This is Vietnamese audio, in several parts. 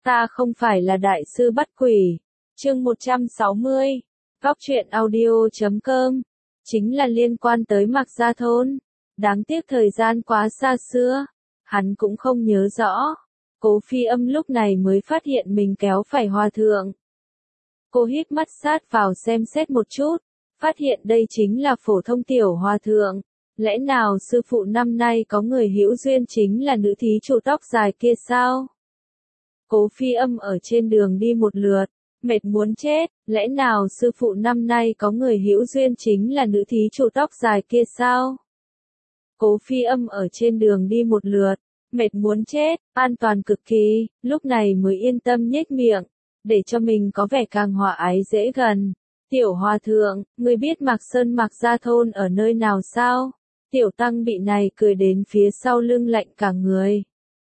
Ta không phải là đại sư bắt quỷ. Chương 160. Góc truyện audio.com. Chính là liên quan tới Mạc Gia Thôn. Đáng tiếc thời gian quá xa xưa. Hắn cũng không nhớ rõ. Cố Phi Âm lúc này mới phát hiện mình kéo phải hòa thượng. Cô híp mắt sát vào xem xét một chút. Phát hiện đây chính là phổ thông tiểu hòa thượng. Lẽ nào sư phụ năm nay có người hữu duyên chính là nữ thí chủ tóc dài kia sao? Cố Phi Âm ở trên đường đi một lượt, mệt muốn chết, lẽ nào sư phụ năm nay có người hữu duyên chính là nữ thí chủ tóc dài kia sao? Cố Phi Âm ở trên đường đi một lượt, mệt muốn chết, an toàn cực kỳ, lúc này mới yên tâm nhếch miệng, để cho mình có vẻ càng hòa ái dễ gần. Tiểu hòa thượng, ngươi biết Mạc Sơn Mạc Gia Thôn ở nơi nào sao? Tiểu tăng bị này cười đến phía sau lưng lạnh cả người.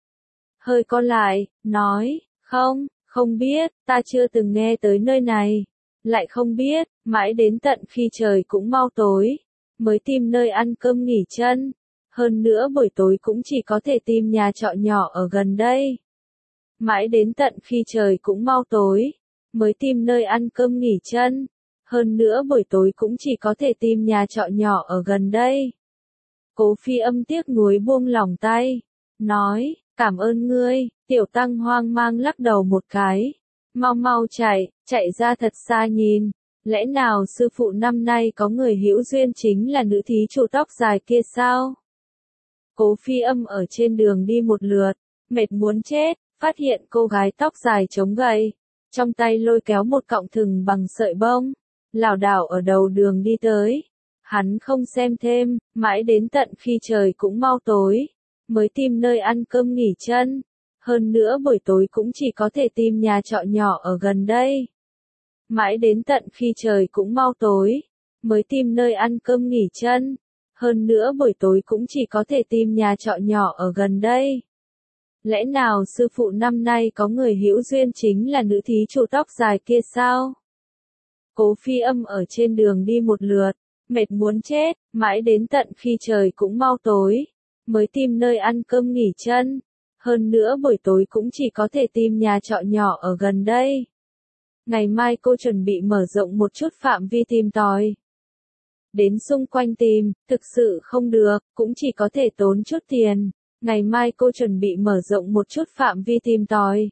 Hơi co lại, nói, không biết, ta chưa từng nghe tới nơi này. Lại không biết, mãi đến tận khi trời cũng mau tối, mới tìm nơi ăn cơm nghỉ chân. Hơn nữa buổi tối cũng chỉ có thể tìm nhà trọ nhỏ ở gần đây. Mãi đến tận khi trời cũng mau tối, mới tìm nơi ăn cơm nghỉ chân. Hơn nữa buổi tối cũng chỉ có thể tìm nhà trọ nhỏ ở gần đây. Cố Phi Âm tiếc nuối buông lỏng tay, nói, cảm ơn ngươi. Tiểu tăng hoang mang lắc đầu một cái. Mau chạy ra thật xa nhìn. Lẽ nào sư phụ năm nay có người hữu duyên chính là nữ thí chủ tóc dài kia sao? Cố Phi Âm ở trên đường đi một lượt, mệt muốn chết, phát hiện cô gái tóc dài chống gậy, trong tay lôi kéo một cọng thừng bằng sợi bông, lảo đảo ở đầu đường đi tới. Hắn không xem thêm, mãi đến tận khi trời cũng mau tối, mới tìm nơi ăn cơm nghỉ chân. Hơn nữa buổi tối cũng chỉ có thể tìm nhà trọ nhỏ ở gần đây. Mãi đến tận khi trời cũng mau tối, mới tìm nơi ăn cơm nghỉ chân. Hơn nữa buổi tối cũng chỉ có thể tìm nhà trọ nhỏ ở gần đây. Lẽ nào sư phụ năm nay có người hữu duyên chính là nữ thí chủ tóc dài kia sao? Cố Phi Âm ở trên đường đi một lượt, mệt muốn chết, mãi đến tận khi trời cũng mau tối, mới tìm nơi ăn cơm nghỉ chân. Hơn nữa buổi tối cũng chỉ có thể tìm nhà trọ nhỏ ở gần đây. Ngày mai cô chuẩn bị mở rộng một chút phạm vi tìm tòi. Đến xung quanh tìm, thực sự không được, cũng chỉ có thể tốn chút tiền. Ngày mai cô chuẩn bị mở rộng một chút phạm vi tìm tòi.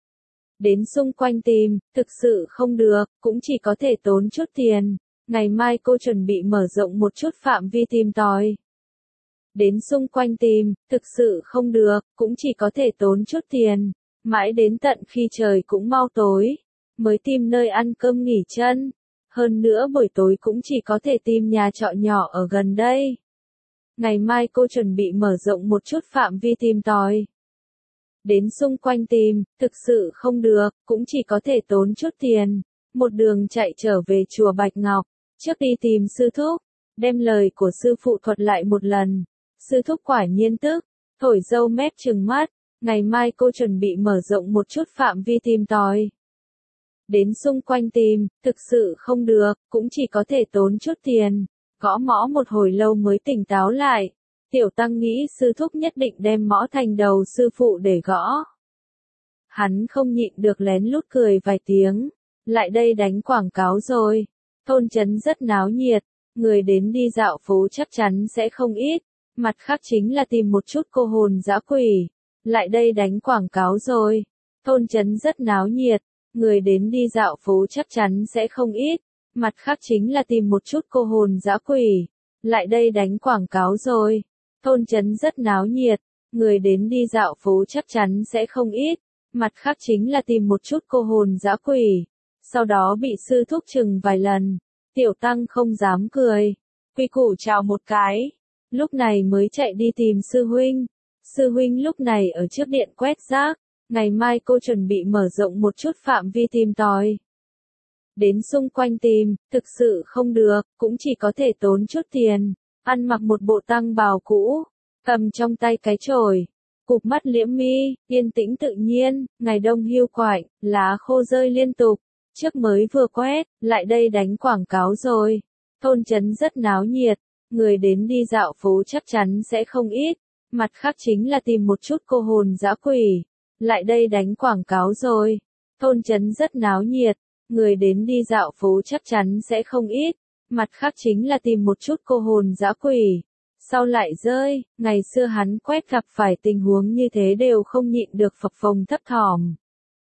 Đến xung quanh tìm, thực sự không được, cũng chỉ có thể tốn chút tiền. Ngày mai cô chuẩn bị mở rộng một chút phạm vi tìm tòi. Đến xung quanh tìm, thực sự không được, cũng chỉ có thể tốn chút tiền. Mãi đến tận khi trời cũng mau tối, mới tìm nơi ăn cơm nghỉ chân. Hơn nữa buổi tối cũng chỉ có thể tìm nhà trọ nhỏ ở gần đây. Ngày mai cô chuẩn bị mở rộng một chút phạm vi tìm tòi. Đến xung quanh tìm, thực sự không được, cũng chỉ có thể tốn chút tiền. Một đường chạy trở về chùa Bạch Ngọc, trước đi tìm sư thúc, đem lời của sư phụ thuật lại một lần. Sư thúc quả nhiên tức, thổi râu mép trừng mắt, ngày mai cô chuẩn bị mở rộng một chút phạm vi tìm tòi. Đến xung quanh tìm, thực sự không được, cũng chỉ có thể tốn chút tiền. Gõ mõ một hồi lâu mới tỉnh táo lại. Tiểu tăng nghĩ sư thúc nhất định đem mõ thành đầu sư phụ để gõ. Hắn không nhịn được lén lút cười vài tiếng. Lại đây đánh quảng cáo rồi. Thôn trấn rất náo nhiệt, người đến đi dạo phố chắc chắn sẽ không ít. Mặt khác chính là tìm một chút cô hồn dã quỷ. Lại đây đánh quảng cáo rồi. Thôn trấn rất náo nhiệt, người đến đi dạo phố chắc chắn sẽ không ít. Mặt khác chính là tìm một chút cô hồn dã quỷ. Lại đây đánh quảng cáo rồi. Thôn trấn rất náo nhiệt, người đến đi dạo phố chắc chắn sẽ không ít. Mặt khác chính là tìm một chút cô hồn dã quỷ. Sau đó bị sư thúc chừng vài lần. Tiểu tăng không dám cười. Quy củ chào một cái. Lúc này mới chạy đi tìm sư huynh. Sư huynh lúc này ở trước điện quét rác. Ngày mai cô chuẩn bị mở rộng một chút phạm vi tìm tòi. Đến xung quanh tìm, thực sự không được, cũng chỉ có thể tốn chút tiền. Ăn mặc một bộ tăng bào cũ, cầm trong tay cái chổi, cụp mắt liễm mi, yên tĩnh tự nhiên, ngày đông hiu quạnh, lá khô rơi liên tục. Trước mới vừa quét, lại đây đánh quảng cáo rồi. Thôn trấn rất náo nhiệt, người đến đi dạo phố chắc chắn sẽ không ít. Mặt khác chính là tìm một chút cô hồn dã quỷ. lại đây đánh quảng cáo rồi. Thôn trấn rất náo nhiệt, người đến đi dạo phố chắc chắn sẽ không ít. Mặt khác chính là tìm một chút cô hồn dã quỷ. Sau lại rơi, ngày xưa hắn quét gặp phải tình huống như thế đều không nhịn được phập phồng thấp thỏm.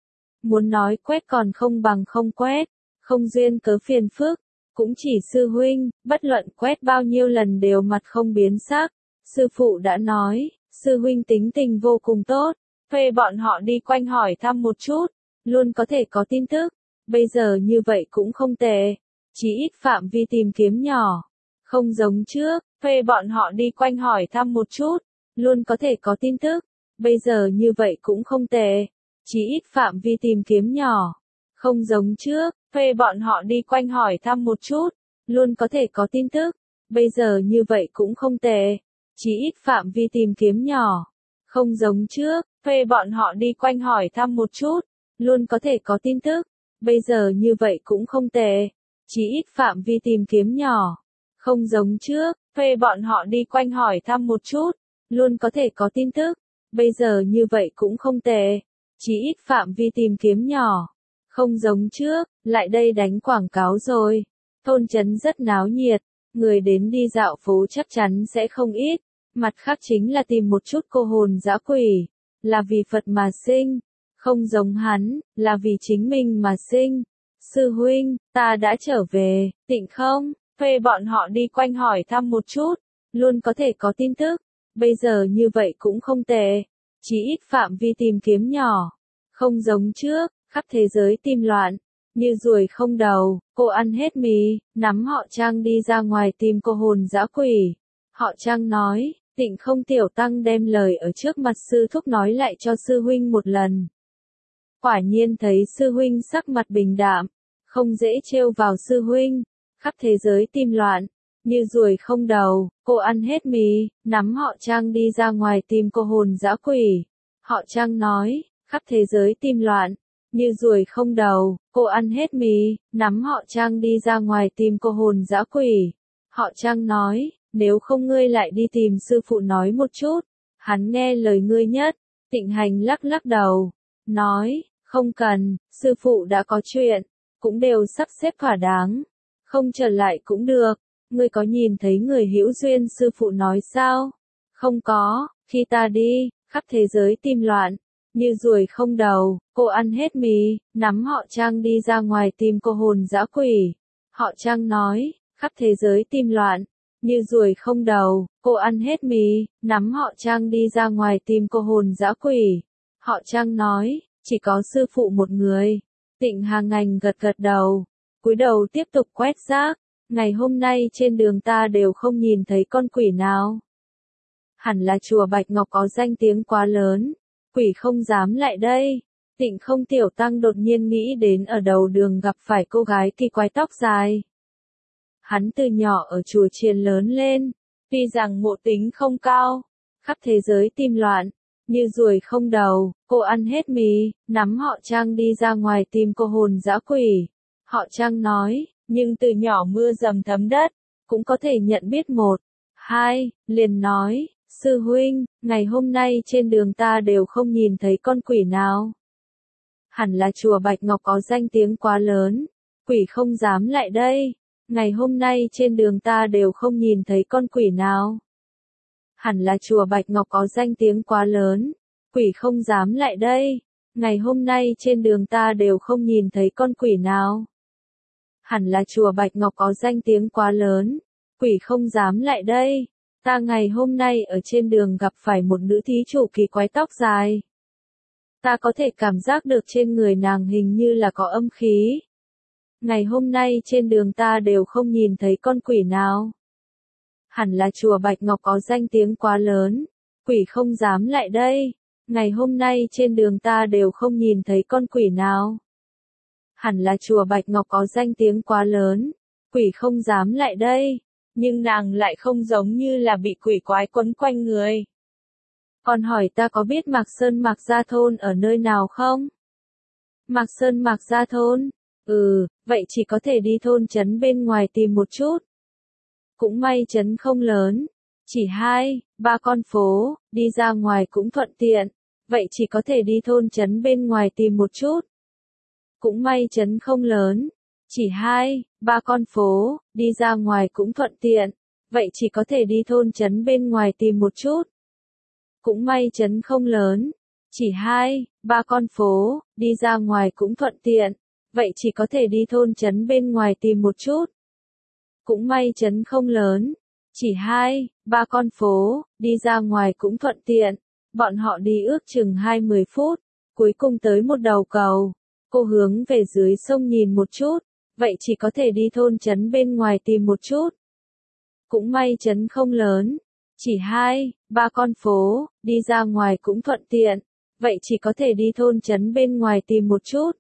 Muốn nói quét còn không bằng không quét, không duyên cớ phiền phức, cũng chỉ sư huynh, bất luận quét bao nhiêu lần đều mặt không biến sắc. Sư phụ đã nói, sư huynh tính tình vô cùng tốt, thuê bọn họ đi quanh hỏi thăm một chút, luôn có thể có tin tức, bây giờ như vậy cũng không tệ, chỉ ít phạm vi tìm kiếm nhỏ, không giống trước, thuê bọn họ đi quanh hỏi thăm một chút, luôn có thể có tin tức, bây giờ như vậy cũng không tệ, chỉ ít phạm vi tìm kiếm nhỏ, không giống trước, thuê bọn họ đi quanh hỏi thăm một chút, luôn có thể có tin tức, bây giờ như vậy cũng không tệ, chỉ ít phạm vi tìm kiếm nhỏ, không giống trước, thuê bọn họ đi quanh hỏi thăm một chút, luôn có thể có tin tức, bây giờ như vậy cũng không tệ, chỉ ít phạm vi tìm kiếm nhỏ, không giống trước, thuê bọn họ đi quanh hỏi thăm một chút, luôn có thể có tin tức, bây giờ như vậy cũng không tệ, chỉ ít phạm vi tìm kiếm nhỏ, không giống trước, lại đây đánh quảng cáo rồi. Thôn trấn rất náo nhiệt, người đến đi dạo phố chắc chắn sẽ không ít, mặt khác chính là tìm một chút cô hồn dã quỷ, là vì Phật mà sinh, không giống hắn, là vì chính mình mà sinh. Sư huynh, ta đã trở về, tịnh không? Thuê bọn họ đi quanh hỏi thăm một chút, luôn có thể có tin tức, bây giờ như vậy cũng không tệ, chỉ ít phạm vi tìm kiếm nhỏ, không giống trước, khắp thế giới tim loạn, như ruồi không đầu, cô ăn hết mì, nắm họ Trang đi ra ngoài tìm cô hồn dã quỷ. Họ Trang nói, tịnh không tiểu tăng đem lời ở trước mặt sư thúc nói lại cho sư huynh một lần. Quả nhiên thấy sư huynh sắc mặt bình đạm, không dễ trêu vào sư huynh, khắp thế giới tim loạn, như ruồi không đầu, cô ăn hết mì, nắm họ Trang đi ra ngoài tìm cô hồn dã quỷ. Họ Trang nói, khắp thế giới tim loạn, như ruồi không đầu, cô ăn hết mì, nắm họ Trang đi ra ngoài tìm cô hồn dã quỷ. Họ Trang nói, nếu không ngươi lại đi tìm sư phụ nói một chút, hắn nghe lời ngươi nhất. Tịnh Hành lắc lắc đầu, nói, không cần, sư phụ đã có chuyện, cũng đều sắp xếp thỏa đáng, không trở lại cũng được. Ngươi có nhìn thấy người hữu duyên sư phụ nói sao? Không có, khi ta đi, khắp thế giới tim loạn, như ruồi không đầu, cô ăn hết mì, nắm họ Trang đi ra ngoài tìm cô hồn dã quỷ. Họ Trang nói, khắp thế giới tim loạn, như ruồi không đầu, cô ăn hết mì, nắm họ Trang đi ra ngoài tìm cô hồn dã quỷ. Họ Trang nói, chỉ có sư phụ một người. Tịnh Hàng Ngành gật gật đầu, cúi đầu tiếp tục quét rác. Ngày hôm nay trên đường ta đều không nhìn thấy con quỷ nào. Hẳn là chùa Bạch Ngọc có danh tiếng quá lớn, quỷ không dám lại đây. Tịnh không tiểu tăng đột nhiên nghĩ đến ở đầu đường gặp phải cô gái kỳ quái tóc dài. Hắn từ nhỏ ở chùa chiền lớn lên, tuy rằng ngộ tính không cao, khắp thế giới tim loạn, như ruồi không đầu, cô ăn hết mì, nắm họ Trang đi ra ngoài tìm cô hồn dã quỷ. Họ Trang nói, nhưng từ nhỏ mưa dầm thấm đất, cũng có thể nhận biết một, hai, liền nói, sư huynh, ngày hôm nay trên đường ta đều không nhìn thấy con quỷ nào. Hẳn là chùa Bạch Ngọc có danh tiếng quá lớn, quỷ không dám lại đây. Ngày hôm nay trên đường ta đều không nhìn thấy con quỷ nào. Hẳn là chùa Bạch Ngọc có danh tiếng quá lớn, quỷ không dám lại đây. Ngày hôm nay trên đường ta đều không nhìn thấy con quỷ nào. Hẳn là chùa Bạch Ngọc có danh tiếng quá lớn, quỷ không dám lại đây. Ta ngày hôm nay ở trên đường gặp phải một nữ thí chủ kỳ quái tóc dài. Ta có thể cảm giác được trên người nàng hình như là có âm khí. Ngày hôm nay trên đường ta đều không nhìn thấy con quỷ nào. Hẳn là chùa Bạch Ngọc có danh tiếng quá lớn, quỷ không dám lại đây. Ngày hôm nay trên đường ta đều không nhìn thấy con quỷ nào. Hẳn là chùa Bạch Ngọc có danh tiếng quá lớn, quỷ không dám lại đây. Nhưng nàng lại không giống như là bị quỷ quái quấn quanh người. Còn hỏi ta có biết Mạc Sơn Mạc Gia Thôn ở nơi nào không? Mạc Sơn Mạc Gia Thôn? Vậy chỉ có thể đi thôn trấn bên ngoài tìm một chút. Cũng may trấn không lớn, chỉ 2, 3 con phố, đi ra ngoài cũng thuận tiện. vậy chỉ có thể đi thôn trấn bên ngoài tìm một chút. Cũng may trấn không lớn, chỉ 2, 3 con phố, đi ra ngoài cũng thuận tiện, vậy chỉ có thể đi thôn trấn bên ngoài tìm một chút. Cũng may trấn không lớn, chỉ 2, 3 con phố, đi ra ngoài cũng thuận tiện, vậy chỉ có thể đi thôn trấn bên ngoài tìm một chút. Cũng may trấn không lớn, chỉ 2, 3 con phố, đi ra ngoài cũng thuận tiện, bọn họ đi ước chừng 20 phút, cuối cùng tới một đầu cầu. Cô hướng về dưới sông nhìn một chút, vậy chỉ có thể đi thôn trấn bên ngoài tìm một chút. Cũng may trấn không lớn, chỉ 2, 3 con phố, đi ra ngoài cũng thuận tiện, vậy chỉ có thể đi thôn trấn bên ngoài tìm một chút.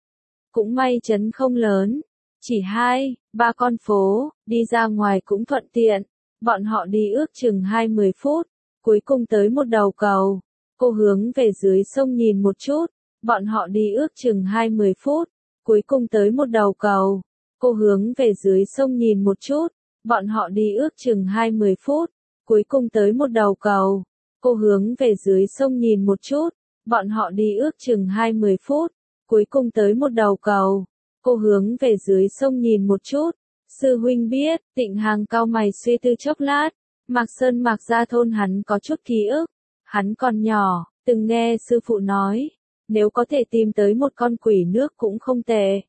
Cũng may trấn không lớn, chỉ 2, 3 con phố, đi ra ngoài cũng thuận tiện, bọn họ đi ước chừng 20 phút, cuối cùng tới một đầu cầu. Cô hướng về dưới sông nhìn một chút, bọn họ đi ước chừng 20 phút, cuối cùng tới một đầu cầu. Cô hướng về dưới sông nhìn một chút, bọn họ đi ước chừng 20 phút, cuối cùng tới một đầu cầu. Cô hướng về dưới sông nhìn một chút, bọn họ đi ước chừng 20 phút, cuối cùng tới một đầu cầu. Cô hướng về dưới sông nhìn một chút, sư huynh biết, Tịnh Hàng cau mày suy tư chốc lát, Mạc Sơn Mạc Gia thôn hắn có chút ký ức, hắn còn nhỏ, từng nghe sư phụ nói, nếu có thể tìm tới một con quỷ nước cũng không tệ.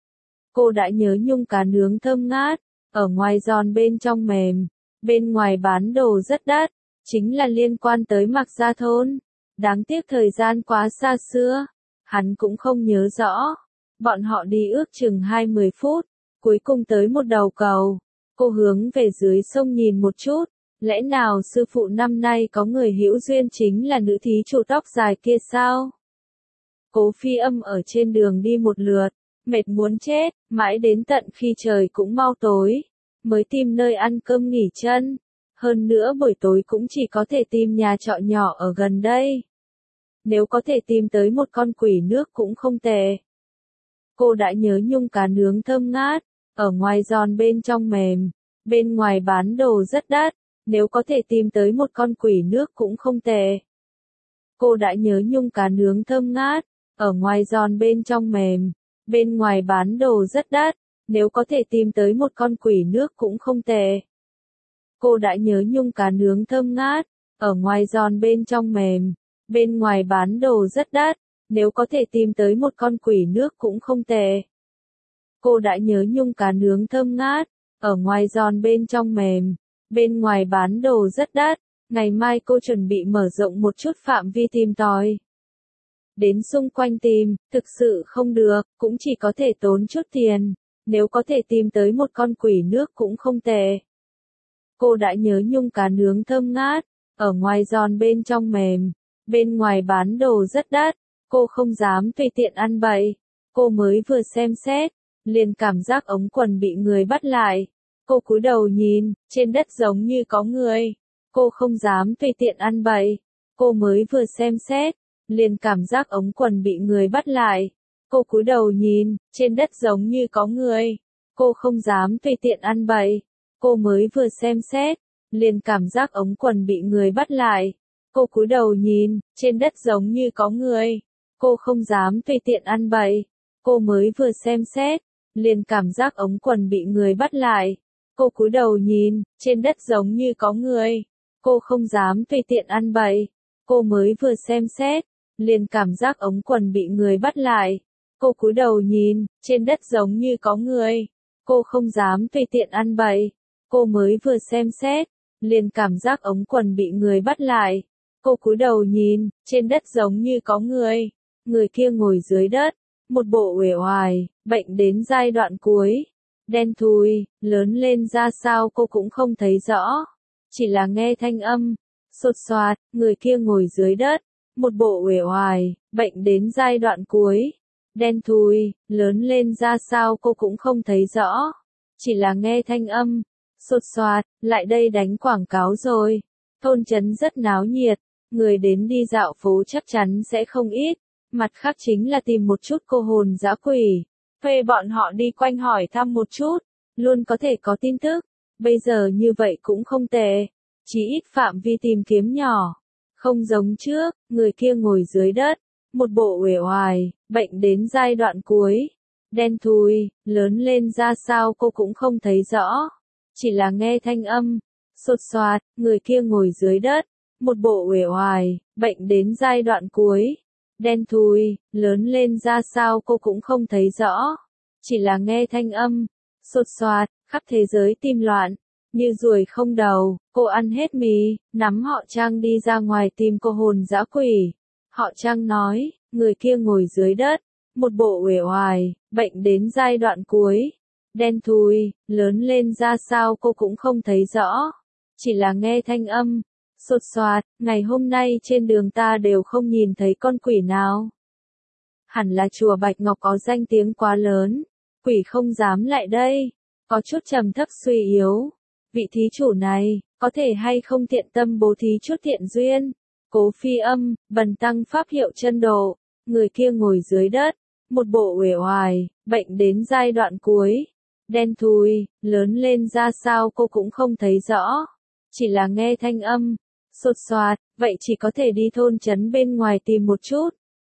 Cô đã nhớ nhung cá nướng thơm ngát, ở ngoài giòn bên trong mềm, bên ngoài bán đồ rất đắt, chính là liên quan tới Mạc Gia thôn. Đáng tiếc thời gian quá xa xưa, hắn cũng không nhớ rõ. Bọn họ đi ước chừng 20 phút, cuối cùng tới một đầu cầu. Cô hướng về dưới sông nhìn một chút, lẽ nào sư phụ năm nay có người hữu duyên chính là nữ thí chủ tóc dài kia sao? Cố Phi Âm ở trên đường đi một lượt, mệt muốn chết, mãi đến tận khi trời cũng mau tối, mới tìm nơi ăn cơm nghỉ chân. Hơn nữa buổi tối cũng chỉ có thể tìm nhà trọ nhỏ ở gần đây. Nếu có thể tìm tới một con quỷ nước cũng không tệ. Cô đã nhớ nhung cá nướng thơm ngát, ở ngoài giòn bên trong mềm, bên ngoài bán đồ rất đắt, nếu có thể tìm tới một con quỷ nước cũng không tệ. Cô đã nhớ nhung cá nướng thơm ngát, ở ngoài giòn bên trong mềm, bên ngoài bán đồ rất đắt, nếu có thể tìm tới một con quỷ nước cũng không tệ. Cô đã nhớ nhung cá nướng thơm ngát, ở ngoài giòn bên trong mềm, bên ngoài bán đồ rất đắt, nếu có thể tìm tới một con quỷ nước cũng không tệ. Cô đã nhớ nhung cá nướng thơm ngát, ở ngoài giòn bên trong mềm, bên ngoài bán đồ rất đắt, ngày mai cô chuẩn bị mở rộng một chút phạm vi tìm tòi. Đến xung quanh tìm, thực sự không được, cũng chỉ có thể tốn chút tiền, nếu có thể tìm tới một con quỷ nước cũng không tệ. Cô đã nhớ nhung cá nướng thơm ngát, ở ngoài giòn bên trong mềm, bên ngoài bán đồ rất đắt, cô không dám tùy tiện ăn bậy. Cô mới vừa xem xét, liền cảm giác ống quần bị người bắt lại. Cô cúi đầu nhìn, trên đất giống như có người. Cô không dám tùy tiện ăn bậy. Cô mới vừa xem xét, liền cảm giác ống quần bị người bắt lại. Cô cúi đầu nhìn, trên đất giống như có người. Cô không dám tùy tiện ăn bậy. Cô mới vừa xem xét, liền cảm giác ống quần bị người bắt lại. Cô cúi đầu nhìn, trên đất giống như có người. Cô không dám tùy tiện ăn bậy. Cô mới vừa xem xét, liền cảm giác ống quần bị người bắt lại. Cô cúi đầu nhìn, trên đất giống như có người. Cô không dám tùy tiện ăn bậy. Cô mới vừa xem xét, liền cảm giác ống quần bị người bắt lại. Cô cúi đầu nhìn, trên đất giống như có người. Cô không dám tùy tiện ăn bậy. Cô mới vừa xem xét, liền cảm giác ống quần bị người bắt lại. Cô cúi đầu nhìn, trên đất giống như có người. Người kia ngồi dưới đất, một bộ uể oải, bệnh đến giai đoạn cuối. Đen thui, lớn lên ra sao cô cũng không thấy rõ. Chỉ là nghe thanh âm, sột soạt, người kia ngồi dưới đất, một bộ uể oải, bệnh đến giai đoạn cuối. Đen thui, lớn lên ra sao cô cũng không thấy rõ. Chỉ là nghe thanh âm, sột soạt, lại đây đánh quảng cáo rồi. Thôn trấn rất náo nhiệt, người đến đi dạo phố chắc chắn sẽ không ít. Mặt khác chính là tìm một chút cô hồn dã quỷ. Thuê bọn họ đi quanh hỏi thăm một chút, luôn có thể có tin tức. Bây giờ như vậy cũng không tệ. Chỉ ít phạm vi tìm kiếm nhỏ. Không giống trước, người kia ngồi dưới đất, một bộ uể oải, bệnh đến giai đoạn cuối. Đen thui, lớn lên ra sao cô cũng không thấy rõ. Chỉ là nghe thanh âm, sột soạt, người kia ngồi dưới đất, một bộ uể oải, bệnh đến giai đoạn cuối. Đen thui, lớn lên ra sao cô cũng không thấy rõ. Chỉ là nghe thanh âm, sột soạt, khắp thế giới tim loạn. Như ruồi không đầu, cô ăn hết mì, nắm họ Trang đi ra ngoài tìm cô hồn dã quỷ. Họ Trang nói, người kia ngồi dưới đất, một bộ uể oải, bệnh đến giai đoạn cuối. Đen thui, lớn lên ra sao cô cũng không thấy rõ. Chỉ là nghe thanh âm, sột soạt, ngày hôm nay trên đường ta đều không nhìn thấy con quỷ nào. Hẳn là chùa Bạch Ngọc có danh tiếng quá lớn, quỷ không dám lại đây. Có chút trầm thấp suy yếu. Vị thí chủ này, có thể hay không thiện tâm bố thí chút thiện duyên. Cố Phi Âm, bần tăng pháp hiệu chân độ, người kia ngồi dưới đất, một bộ uể oải, bệnh đến giai đoạn cuối. Đen thui, lớn lên ra sao cô cũng không thấy rõ. Chỉ là nghe thanh âm, sột soạt, vậy chỉ có thể đi thôn trấn bên ngoài tìm một chút.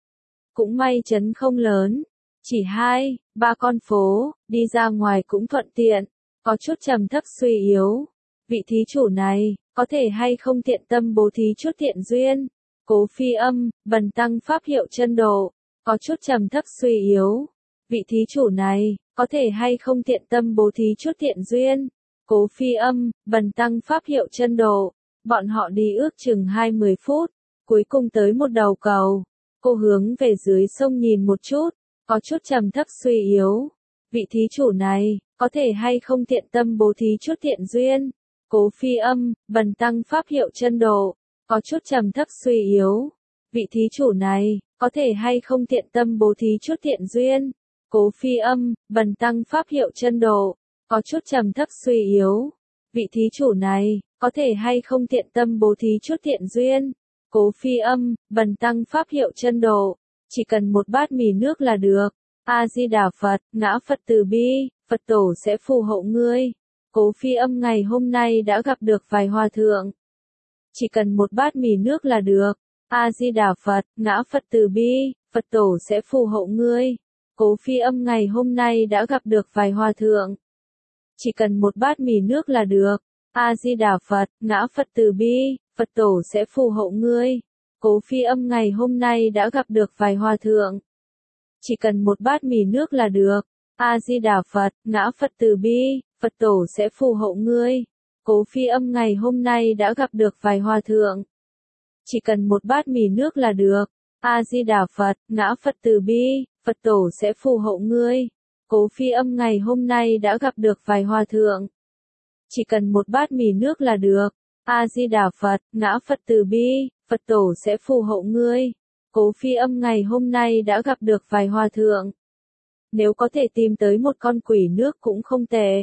Cũng may trấn không lớn, chỉ 2, 3 con phố, đi ra ngoài cũng thuận tiện. Có chút trầm thấp suy yếu. Vị thí chủ này, có thể hay không thiện tâm bố thí chút thiện duyên. Cố Phi Âm, bần tăng pháp hiệu chân độ, có chút trầm thấp suy yếu. Vị thí chủ này, có thể hay không thiện tâm bố thí chút thiện duyên. Cố Phi Âm, bần tăng pháp hiệu chân độ. Bọn họ đi ước chừng 20 phút, cuối cùng tới một đầu cầu. Cô hướng về dưới sông nhìn một chút, có chút trầm thấp suy yếu. Vị thí chủ này, có thể hay không thiện tâm bố thí chút thiện duyên. Cố Phi Âm, bần tăng pháp hiệu chân độ, có chút trầm thấp suy yếu. Vị thí chủ này, có thể hay không thiện tâm bố thí chút thiện duyên. Cố Phi Âm, bần tăng pháp hiệu chân độ, có chút trầm thấp suy yếu. Vị thí chủ này, có thể hay không thiện tâm bố thí chút thiện duyên. Cố Phi Âm, bần tăng pháp hiệu chân độ, chỉ cần một bát mì nước là được. A-di-đà Phật, ngã Phật từ bi, Phật tổ sẽ phù hộ ngươi. Cố Phi Âm ngày hôm nay đã gặp được vài hòa thượng. Chỉ cần một bát mì nước là được. A-di-đà Phật, ngã Phật từ bi, Phật tổ sẽ phù hộ ngươi. Cố Phi Âm ngày hôm nay đã gặp được vài hòa thượng. Chỉ cần một bát mì nước là được. A-di-đà Phật, ngã Phật từ bi, Phật tổ sẽ phù hộ ngươi. Cố Phi Âm ngày hôm nay đã gặp được vài hòa thượng. Chỉ cần một bát mì nước là được. A-di-đà Phật, ngã Phật từ bi, Phật tổ sẽ phù hộ ngươi. Cố Phi Âm ngày hôm nay đã gặp được vài hòa thượng. Chỉ cần một bát mì nước là được. A-di-đà Phật, ngã Phật từ bi, Phật tổ sẽ phù hộ ngươi. Cố Phi Âm ngày hôm nay đã gặp được vài hòa thượng. Chỉ cần một bát mì nước là được. A-di-đà Phật, ngã Phật từ bi, Phật tổ sẽ phù hộ ngươi. Cố Phi Âm ngày hôm nay đã gặp được vài hòa thượng. Nếu có thể tìm tới một con quỷ nước cũng không tệ.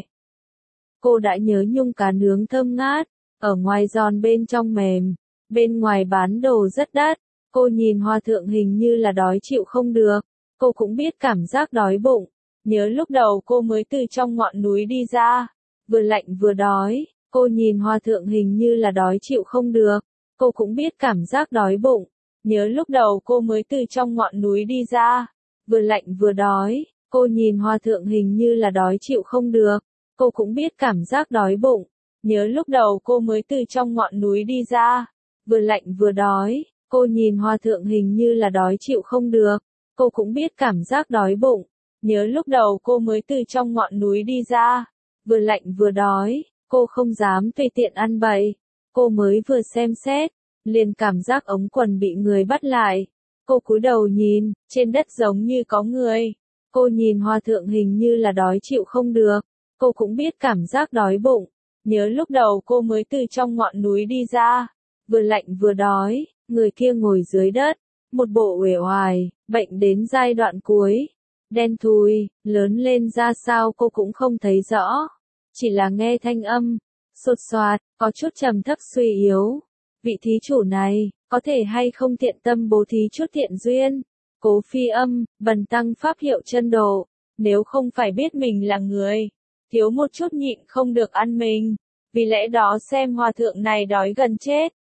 Cô đã nhớ nhung cá nướng thơm ngát, ở ngoài giòn bên trong mềm, bên ngoài bán đồ rất đắt. Cô nhìn hòa thượng hình như là đói chịu không được. Cô cũng biết cảm giác đói bụng. Nhớ lúc đầu cô mới từ trong ngọn núi đi ra, vừa lạnh vừa đói. Cô nhìn hòa thượng hình như là đói chịu không được. Cô cũng biết cảm giác đói bụng. Nhớ lúc đầu cô mới từ trong ngọn núi đi ra, vừa lạnh vừa đói. Cô nhìn hòa thượng hình như là đói chịu không được. Cô cũng biết cảm giác đói bụng. Nhớ lúc đầu cô mới từ trong ngọn núi đi ra, vừa lạnh vừa đói. Cô nhìn hòa thượng hình như là đói chịu không được. Cô cũng biết cảm giác đói bụng. Nhớ lúc đầu cô mới từ trong ngọn núi đi ra, vừa lạnh vừa đói. Cô không dám tùy tiện ăn bậy. Cô mới vừa xem xét, liền cảm giác ống quần bị người bắt lại. Cô cúi đầu nhìn, trên đất giống như có người. Cô nhìn hòa thượng hình như là đói chịu không được. Cô cũng biết cảm giác đói bụng. Nhớ lúc đầu cô mới từ trong ngọn núi đi ra, vừa lạnh vừa đói. Người kia ngồi dưới đất, một bộ uể oải, bệnh đến giai đoạn cuối. Đen thui, lớn lên ra sao cô cũng không thấy rõ. Chỉ là nghe thanh âm, sột soạt, có chút trầm thấp suy yếu. Vị thí chủ này, có thể hay không thiện tâm bố thí chút thiện duyên. Cố Phi Âm, bần tăng pháp hiệu chân độ. Nếu không phải biết mình là người, thiếu một chút nhịn không được ăn mình. Vì lẽ đó xem hòa thượng này đói gần chết,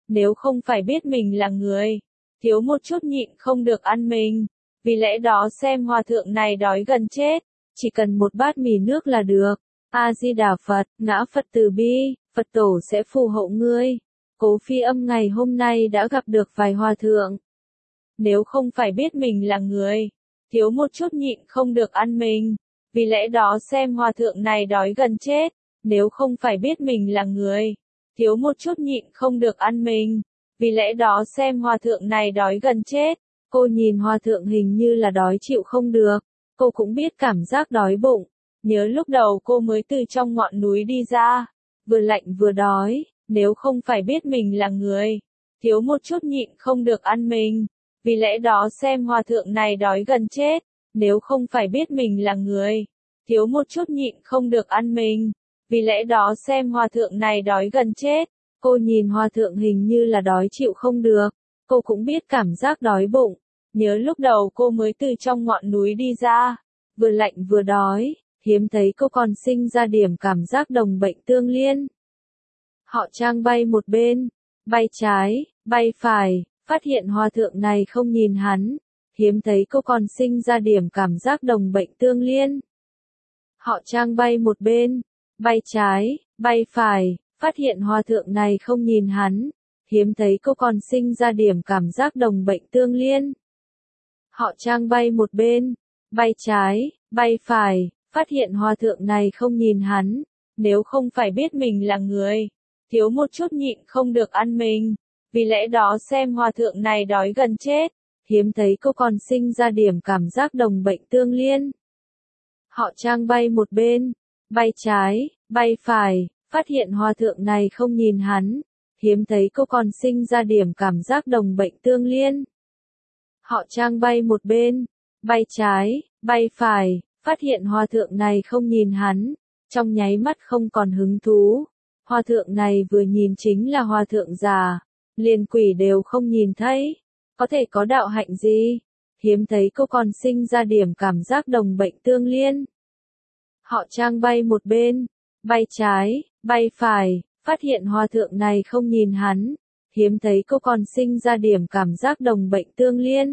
nếu không phải biết mình là người, thiếu một chút nhịn không được ăn mình, vì lẽ đó xem hòa thượng này đói gần chết, chỉ cần một bát mì nước là được. A-di-đà Phật, ngã Phật từ bi, Phật tổ sẽ phù hộ ngươi. Cố Phi Âm ngày hôm nay đã gặp được vài hòa thượng. Nếu không phải biết mình là người, thiếu một chút nhịn không được ăn mình, vì lẽ đó xem hòa thượng này đói gần chết, nếu không phải biết mình là người, thiếu một chút nhịn không được ăn mình, vì lẽ đó xem hòa thượng này đói gần chết. Cô nhìn hòa thượng hình như là đói chịu không được, cô cũng biết cảm giác đói bụng, nhớ lúc đầu cô mới từ trong ngọn núi đi ra, vừa lạnh vừa đói, nếu không phải biết mình là người, thiếu một chút nhịn không được ăn mình, vì lẽ đó xem hòa thượng này đói gần chết, nếu không phải biết mình là người, thiếu một chút nhịn không được ăn mình, vì lẽ đó xem hòa thượng này đói gần chết. Cô nhìn hòa thượng hình như là đói chịu không được, cô cũng biết cảm giác đói bụng, nhớ lúc đầu cô mới từ trong ngọn núi đi ra, vừa lạnh vừa đói, hiếm thấy cô còn sinh ra điểm cảm giác đồng bệnh tương liên. Họ Trang bay một bên, bay trái, bay phải, phát hiện hòa thượng này không nhìn hắn, hiếm thấy cô còn sinh ra điểm cảm giác đồng bệnh tương liên. Họ Trang bay một bên, bay trái, bay phải, phát hiện hòa thượng này không nhìn hắn, hiếm thấy cô còn sinh ra điểm cảm giác đồng bệnh tương liên. Họ Trang bay một bên, bay trái, bay phải, phát hiện hòa thượng này không nhìn hắn, nếu không phải biết mình là người, thiếu một chút nhịn không được ăn mình, vì lẽ đó xem hòa thượng này đói gần chết, hiếm thấy cô còn sinh ra điểm cảm giác đồng bệnh tương liên. Họ Trang bay một bên, bay trái, bay phải, phát hiện hòa thượng này không nhìn hắn, hiếm thấy cô còn sinh ra điểm cảm giác đồng bệnh tương liên. Họ Trang bay một bên, bay trái, bay phải, phát hiện hòa thượng này không nhìn hắn, trong nháy mắt không còn hứng thú. Hòa thượng này vừa nhìn chính là hòa thượng già, liền quỷ đều không nhìn thấy, có thể có đạo hạnh gì, hiếm thấy cô còn sinh ra điểm cảm giác đồng bệnh tương liên. Họ Trang bay một bên, bay trái, bay phải, phát hiện hòa thượng này không nhìn hắn, hiếm thấy cô còn sinh ra điểm cảm giác đồng bệnh tương liên.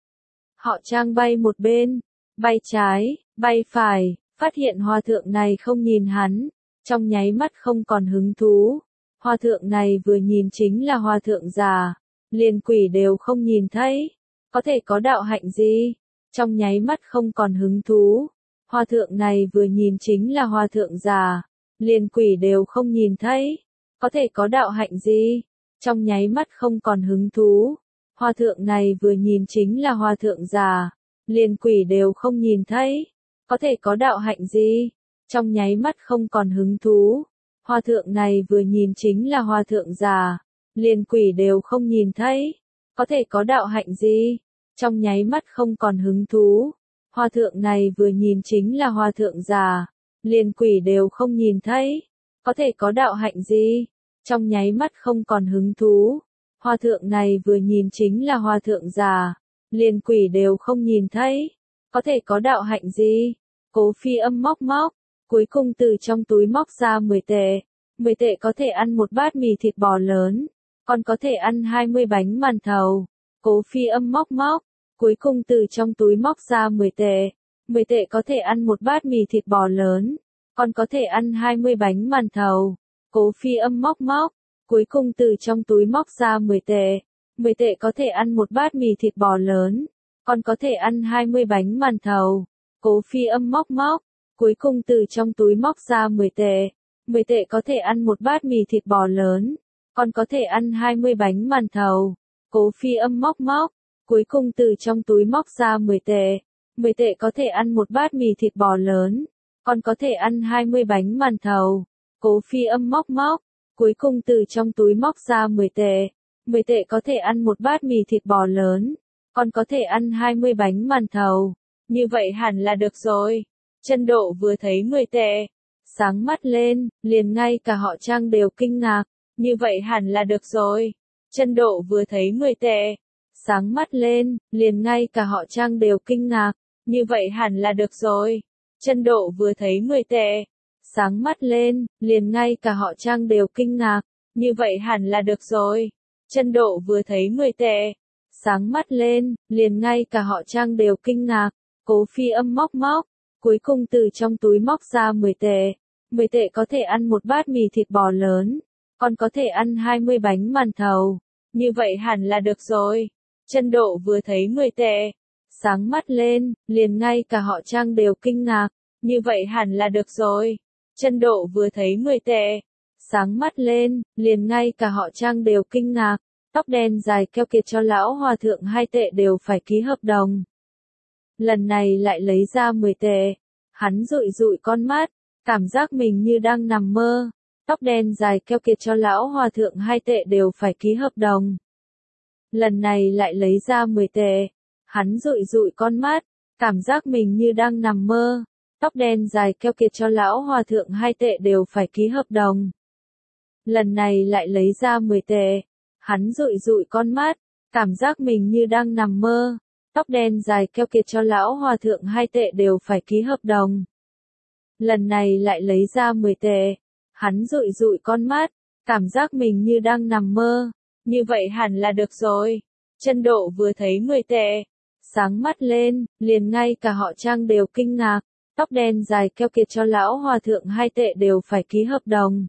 Họ Trang bay một bên, bay trái, bay phải, phát hiện hòa thượng này không nhìn hắn, trong nháy mắt không còn hứng thú. Hòa thượng này vừa nhìn chính là hòa thượng già, liền quỷ đều không nhìn thấy, có thể có đạo hạnh gì, trong nháy mắt không còn hứng thú. Hòa thượng này vừa nhìn chính là hòa thượng già, liền quỷ đều không nhìn thấy, có thể có đạo hạnh gì, trong nháy mắt không còn hứng thú. Hòa thượng này vừa nhìn chính là hòa thượng già, liền quỷ đều không nhìn thấy, có thể có đạo hạnh gì, trong nháy mắt không còn hứng thú. Hòa thượng này vừa nhìn chính là hòa thượng già, liền quỷ đều không nhìn thấy, có thể có đạo hạnh gì, trong nháy mắt không còn hứng thú. Hòa thượng này vừa nhìn chính là hòa thượng già, liền quỷ đều không nhìn thấy, có thể có đạo hạnh gì, trong nháy mắt không còn hứng thú. Hòa thượng này vừa nhìn chính là hòa thượng già, liền quỷ đều không nhìn thấy, có thể có đạo hạnh gì. Cố Phi Âm móc móc, cuối cùng từ trong túi móc ra 10 tệ. 10 tệ có thể ăn một bát mì thịt bò lớn, còn có thể ăn 20 bánh màn thầu. Cố Phi Âm móc móc, cuối cùng từ trong túi móc ra 10 tệ. 10 tệ có thể ăn một bát mì thịt bò lớn, còn có thể ăn 20 bánh màn thầu. Cố Phi Âm móc móc, cuối cùng từ trong túi móc ra 10 tệ. 10 tệ có thể ăn một bát mì thịt bò lớn, còn có thể ăn 20 bánh màn thầu. Cố Phi Âm móc móc, cuối cùng từ trong túi móc ra 10 tệ. 10 tệ có thể ăn một bát mì thịt bò lớn, còn có thể ăn 20 bánh màn thầu. Cố Phi Âm móc móc, cuối cùng từ trong túi móc ra 10 tệ. 10 tệ có thể ăn một bát mì thịt bò lớn, còn có thể ăn 20 bánh màn thầu. Cố Phi Âm móc móc, cuối cùng từ trong túi móc ra 10 tệ. 10 tệ có thể ăn một bát mì thịt bò lớn, còn có thể ăn 20 bánh màn thầu. Như vậy hẳn là được rồi. Chân Độ vừa thấy 10 tệ, sáng mắt lên, liền ngay cả họ Trang đều kinh ngạc. Như vậy hẳn là được rồi. Chân Độ vừa thấy 10 tệ, sáng mắt lên, liền ngay cả họ Trang đều kinh ngạc. Như vậy hẳn là được rồi. Chân Độ vừa thấy 10 tệ, sáng mắt lên, liền ngay cả họ Trang đều kinh ngạc. Như vậy hẳn là được rồi. Chân Độ vừa thấy 10 tệ, sáng mắt lên, liền ngay cả họ Trang đều kinh ngạc. Cố Phi Âm móc móc, cuối cùng từ trong túi móc ra 10 tệ. 10 tệ có thể ăn một bát mì thịt bò lớn, còn có thể ăn 20 bánh màn thầu. Như vậy hẳn là được rồi. Chân Độ vừa thấy 10 tệ, sáng mắt lên, liền ngay cả họ Trang đều kinh ngạc. Như vậy hẳn là được rồi. Chân Độ vừa thấy 10 tệ, sáng mắt lên, liền ngay cả họ Trang đều kinh ngạc. Tóc đen dài keo kiệt cho lão hòa thượng 2 tệ đều phải ký hợp đồng. Lần này lại lấy ra 10 tệ. Hắn dụi dụi con mắt, cảm giác mình như đang nằm mơ. Tóc đen dài keo kiệt cho lão hòa thượng 2 tệ đều phải ký hợp đồng. Lần này lại lấy ra 10 tệ. Hắn dụi dụi con mắt, cảm giác mình như đang nằm mơ. Tóc đen dài keo kiệt cho lão hòa thượng 2 tệ đều phải ký hợp đồng. Lần này lại lấy ra 10 tệ. Hắn dụi dụi con mắt, cảm giác mình như đang nằm mơ. Tóc đen dài keo kiệt cho lão hòa thượng 2 tệ đều phải ký hợp đồng. Lần này lại lấy ra 10 tệ. Hắn dụi dụi con mắt, cảm giác mình như đang nằm mơ. Như vậy hẳn là được rồi. Chân Độ vừa thấy 10 tệ, sáng mắt lên, liền ngay cả họ Trang đều kinh ngạc. Tóc đen dài keo kiệt cho lão hòa thượng 2 tệ đều phải ký hợp đồng.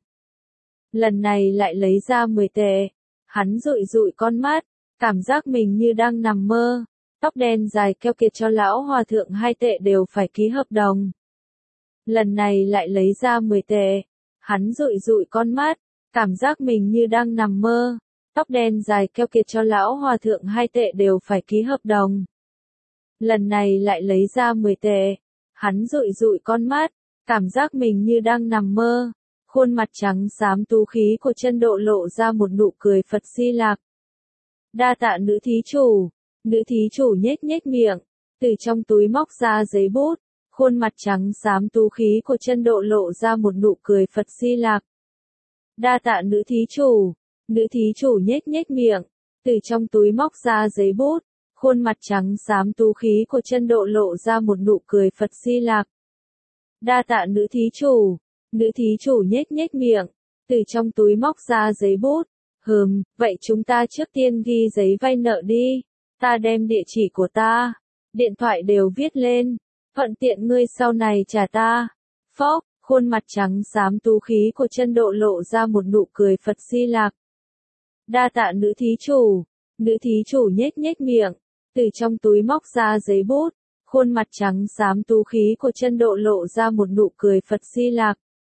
Lần này lại lấy ra 10 tệ. Hắn dụi dụi con mắt, cảm giác mình như đang nằm mơ. Tóc đen dài keo kiệt cho lão hòa thượng 2 tệ đều phải ký hợp đồng. Lần này lại lấy ra 10 tệ. Hắn dụi dụi con mắt, cảm giác mình như đang nằm mơ. Tóc đen dài keo kiệt cho lão hòa thượng 2 tệ đều phải ký hợp đồng. Lần này lại lấy ra 10 tệ. Hắn dụi dụi con mắt, cảm giác mình như đang nằm mơ. Khuôn mặt trắng xám tú khí của Chân Độ lộ ra một nụ cười Phật Di Lạc. Đa tạ nữ thí chủ. Nữ thí chủ nhếch nhếch miệng, từ trong túi móc ra giấy bút. Khuôn mặt trắng xám tú khí của Chân Độ lộ ra một nụ cười Phật Di Lạc. Đa tạ nữ thí chủ. Nữ thí chủ nhếch nhếch miệng, từ trong túi móc ra giấy bút. Khuôn mặt trắng xám tú khí của Chân Độ lộ ra một nụ cười Phật Di Lạc. Đa tạ nữ thí chủ. Nữ thí chủ nhếch nhếch miệng, từ trong túi móc ra giấy bút. Vậy chúng ta trước tiên ghi giấy vay nợ đi. Ta đem địa chỉ của ta, điện thoại đều viết lên. Thuận tiện ngươi sau này trả ta. Phốc, khuôn mặt trắng xám tú khí của Chân Độ lộ ra một nụ cười Phật Di Lạc. Đa tạ nữ thí chủ. Nữ thí chủ nhếch nhếch miệng, từ trong túi móc ra giấy bút. Khuôn mặt trắng xám tú khí của Chân Độ lộ ra một nụ cười Phật Di Lạc.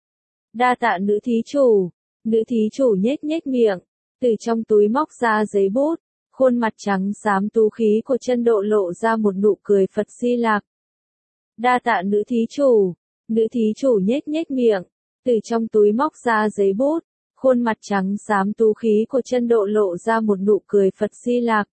Đa tạ nữ thí chủ. Nữ thí chủ nhếch nhếch miệng, từ trong túi móc ra giấy bút. Khuôn mặt trắng xám tú khí của Chân Độ lộ ra một nụ cười Phật Di Lạc. Đa tạ nữ thí chủ. Nữ thí chủ nhếch nhếch miệng, từ trong túi móc ra giấy bút. Khuôn mặt trắng xám tú khí của Chân Độ lộ ra một nụ cười Phật Di Lạc.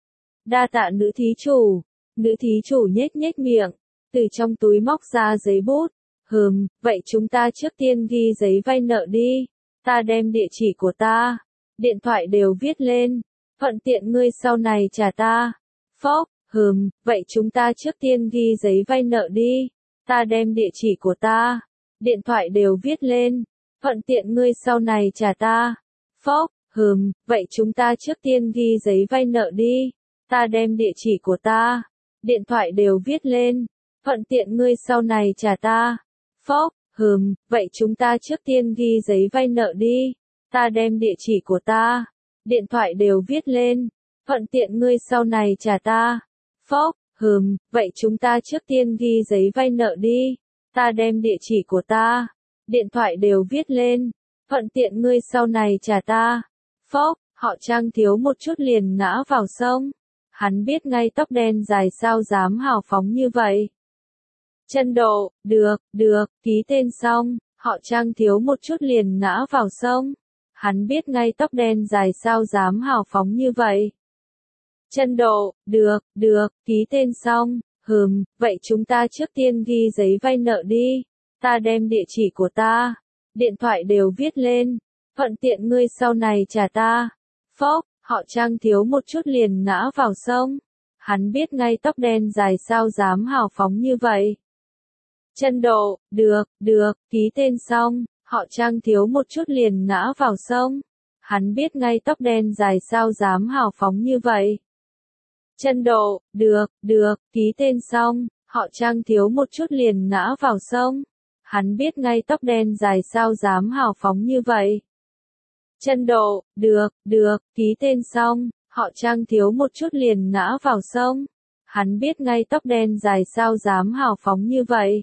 Đa tạ nữ thí chủ. Nữ thí chủ nhếch nhếch miệng, từ trong túi móc ra giấy bút. Vậy chúng ta trước tiên ghi giấy vay nợ đi. Ta đem địa chỉ của ta, điện thoại đều viết lên. Thuận tiện ngươi sau này trả ta. Phốc, vậy chúng ta trước tiên ghi giấy vay nợ đi. Ta đem địa chỉ của ta, điện thoại đều viết lên. Thuận tiện ngươi sau này trả ta. Phốc, vậy chúng ta trước tiên ghi giấy vay nợ đi. Ta đem địa chỉ của ta, điện thoại đều viết lên. Thuận tiện ngươi sau này trả ta. Phốc, vậy chúng ta trước tiên ghi giấy vay nợ đi. Ta đem địa chỉ của ta, điện thoại đều viết lên. Thuận tiện ngươi sau này trả ta. Phốc, vậy chúng ta trước tiên ghi giấy vay nợ đi. Ta đem địa chỉ của ta, điện thoại đều viết lên. Thuận tiện ngươi sau này trả ta. Phốc, họ Trang thiếu một chút liền ngã vào sông. Hắn biết ngay tóc đen dài sao dám hào phóng như vậy. Chân Độ, được, ký tên xong, họ Trang thiếu một chút liền ngã vào sông. Hắn biết ngay tóc đen dài sao dám hào phóng như vậy. Chân Độ, được, ký tên xong. Vậy chúng ta trước tiên ghi giấy vay nợ đi. Ta đem địa chỉ của ta, điện thoại đều viết lên. Thuận tiện ngươi sau này trả ta. Phốc, họ Trang thiếu một chút liền ngã vào sông. Hắn biết ngay tóc đen dài sao dám hào phóng như vậy. Chân Độ, được, ký tên xong, họ Trang thiếu một chút liền ngã vào sông. Hắn biết ngay tóc đen dài sao dám hào phóng như vậy. Chân Độ, được, ký tên xong, họ Trang thiếu một chút liền ngã vào sông. Hắn biết ngay tóc đen dài sao dám hào phóng như vậy. Chân Độ, được, ký tên xong, họ Trang thiếu một chút liền ngã vào sông. Hắn biết ngay tóc đen dài sao dám hào phóng như vậy.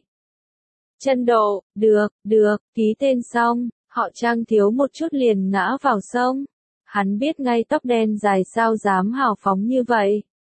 Chân Độ, được, ký tên xong, họ Trang thiếu một chút liền ngã vào sông. Hắn biết ngay tóc đen dài sao dám hào phóng như vậy.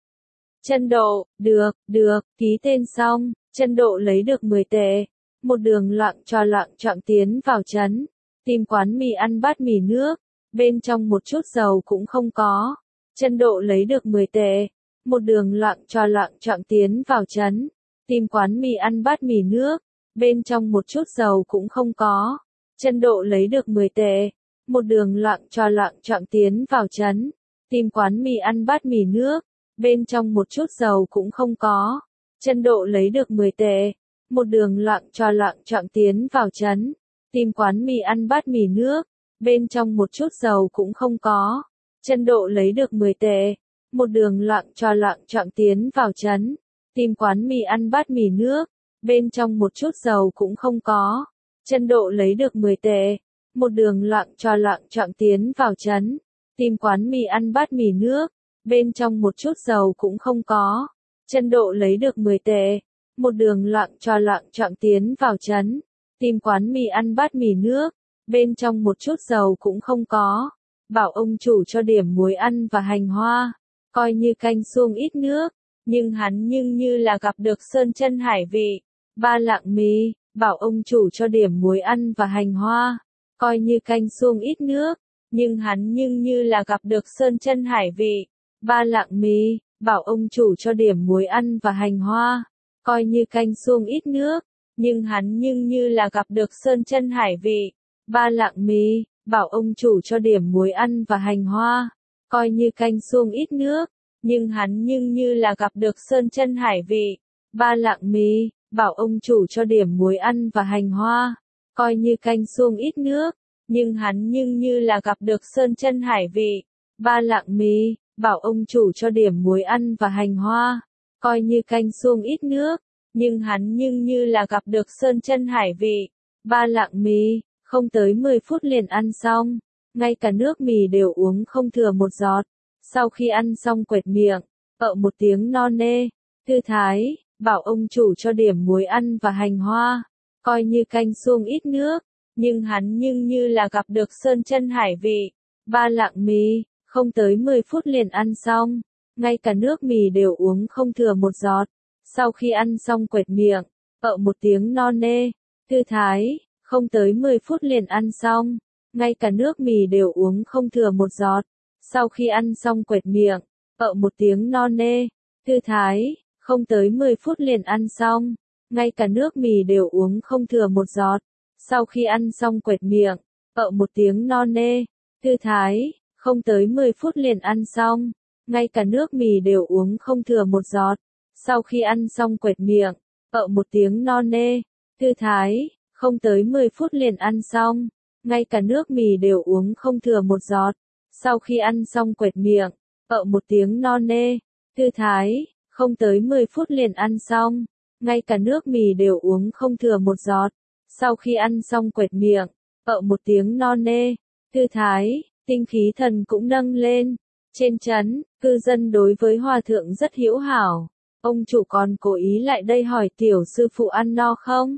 Chân Độ, được, ký tên xong, Chân Độ lấy được 10 tệ. Một đường loạng choạng tiến vào trấn, tìm quán mì ăn bát mì nước, bên trong một chút dầu cũng không có. Chân Độ lấy được 10 tệ. Một đường loạng choạng tiến vào trấn, tìm quán mì ăn bát mì nước, bên trong một chút dầu cũng không có. Chân Độ lấy được 10 tệ. Một đường loạng choạng tiến vào trấn, tìm quán mì ăn bát mì nước, bên trong một chút dầu cũng không có. Chân Độ lấy được 10 tệ. Một đường loạng choạng tiến vào trấn, tìm quán mì ăn bát mì nước, bên trong một chút dầu cũng không có. Chân Độ lấy được 10 tệ. Một đường loạng choạng tiến vào trấn, tìm quán mì ăn bát mì nước, bên trong một chút dầu cũng không có. Chân Độ lấy được 10 tệ. Một đường loạng choạng tiến vào trấn, tìm quán mì ăn bát mì nước, bên trong một chút dầu cũng không có. Chân Độ lấy được 10 tệ. Một đường loạng choạng tiến vào trấn, tìm quán mì ăn bát mì nước, bên trong một chút dầu cũng không có. Bảo ông chủ cho điểm muối ăn và hành hoa, coi như canh suông ít nước, nhưng hắn như là gặp được sơn chân hải vị. Ba lạng mì, bảo ông chủ cho điểm muối ăn và hành hoa, coi như canh suông ít nước, nhưng hắn như là gặp được sơn chân hải vị. Ba lạng mì, bảo ông chủ cho điểm muối ăn và hành hoa, coi như canh suông ít nước, nhưng hắn như là gặp được sơn chân hải vị. Ba lạng mì, bảo ông chủ cho điểm muối ăn và hành hoa, coi như canh suông ít nước, nhưng hắn như là gặp được sơn chân hải vị. Ba lạng mì, bảo ông chủ cho điểm muối ăn và hành hoa, coi như canh suông ít nước, nhưng hắn như là gặp được sơn chân hải vị. Ba lạng mì, bảo ông chủ cho điểm muối ăn và hành hoa, coi như canh suông ít nước, nhưng hắn như là gặp được sơn chân hải vị. Ba lạng mì, không tới 10 phút liền ăn xong, ngay cả nước mì đều uống không thừa một giọt. Sau khi ăn xong quệt miệng, một tiếng no nê, thư thái, bảo ông chủ cho điểm muối ăn và hành hoa, coi như canh suông ít nước, nhưng hắn như là gặp được sơn chân hải vị. Ba lạng mì, không tới 10 phút liền ăn xong, ngay cả nước mì đều uống không thừa một giọt. Sau khi ăn xong quệt miệng, một tiếng no nê, thư thái, không tới 10 phút liền ăn xong, ngay cả nước mì đều uống không thừa một giọt. Sau khi ăn xong quệt miệng, một tiếng no nê, thư thái, không tới 10 phút liền ăn xong, ngay cả nước mì đều uống không thừa một giọt. Sau khi ăn xong quệt miệng, một tiếng no nê, thư thái, không tới 10 phút liền ăn xong, ngay cả nước mì đều uống không thừa một giọt. Sau khi ăn xong quệt miệng, một tiếng no nê, thư thái, không tới 10 phút liền ăn xong, ngay cả nước mì đều uống không thừa một giọt. Sau khi ăn xong quệt miệng, một tiếng no nê, thư thái, không tới 10 phút liền ăn xong, ngay cả nước mì đều uống không thừa một giọt. Sau khi ăn xong quệt miệng, một tiếng no nê, thư thái, tinh khí thần cũng nâng lên. Trên trấn, cư dân đối với hòa thượng rất hữu hảo. Ông chủ còn cố ý lại đây hỏi tiểu sư phụ ăn no không?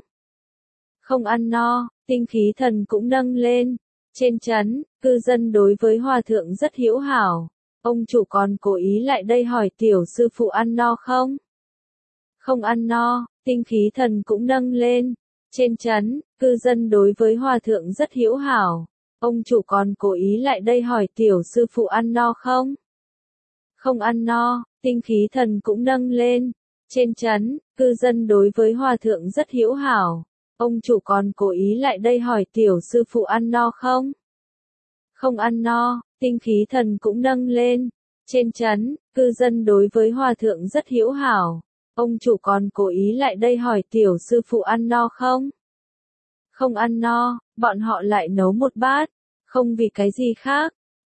Không ăn no, tinh khí thần cũng nâng lên. Trên trấn, cư dân đối với hòa thượng rất hữu hảo. Ông chủ còn cố ý lại đây hỏi tiểu sư phụ ăn no không? Không ăn no, tinh khí thần cũng nâng lên. Trên trấn, cư dân đối với hòa thượng rất hữu hảo. Ông chủ còn cố ý lại đây hỏi tiểu sư phụ ăn no không? Không ăn no, tinh khí thần cũng nâng lên. Trên trấn, cư dân đối với hòa thượng rất hữu hảo. Ông chủ còn cố ý lại đây hỏi tiểu sư phụ ăn no không? Không ăn no, tinh khí thần cũng nâng lên. Trên trấn, cư dân đối với hòa thượng rất hữu hảo. Ông chủ còn cố ý lại đây hỏi tiểu sư phụ ăn no không? Không ăn no, bọn họ lại nấu một bát. Không vì cái gì khác,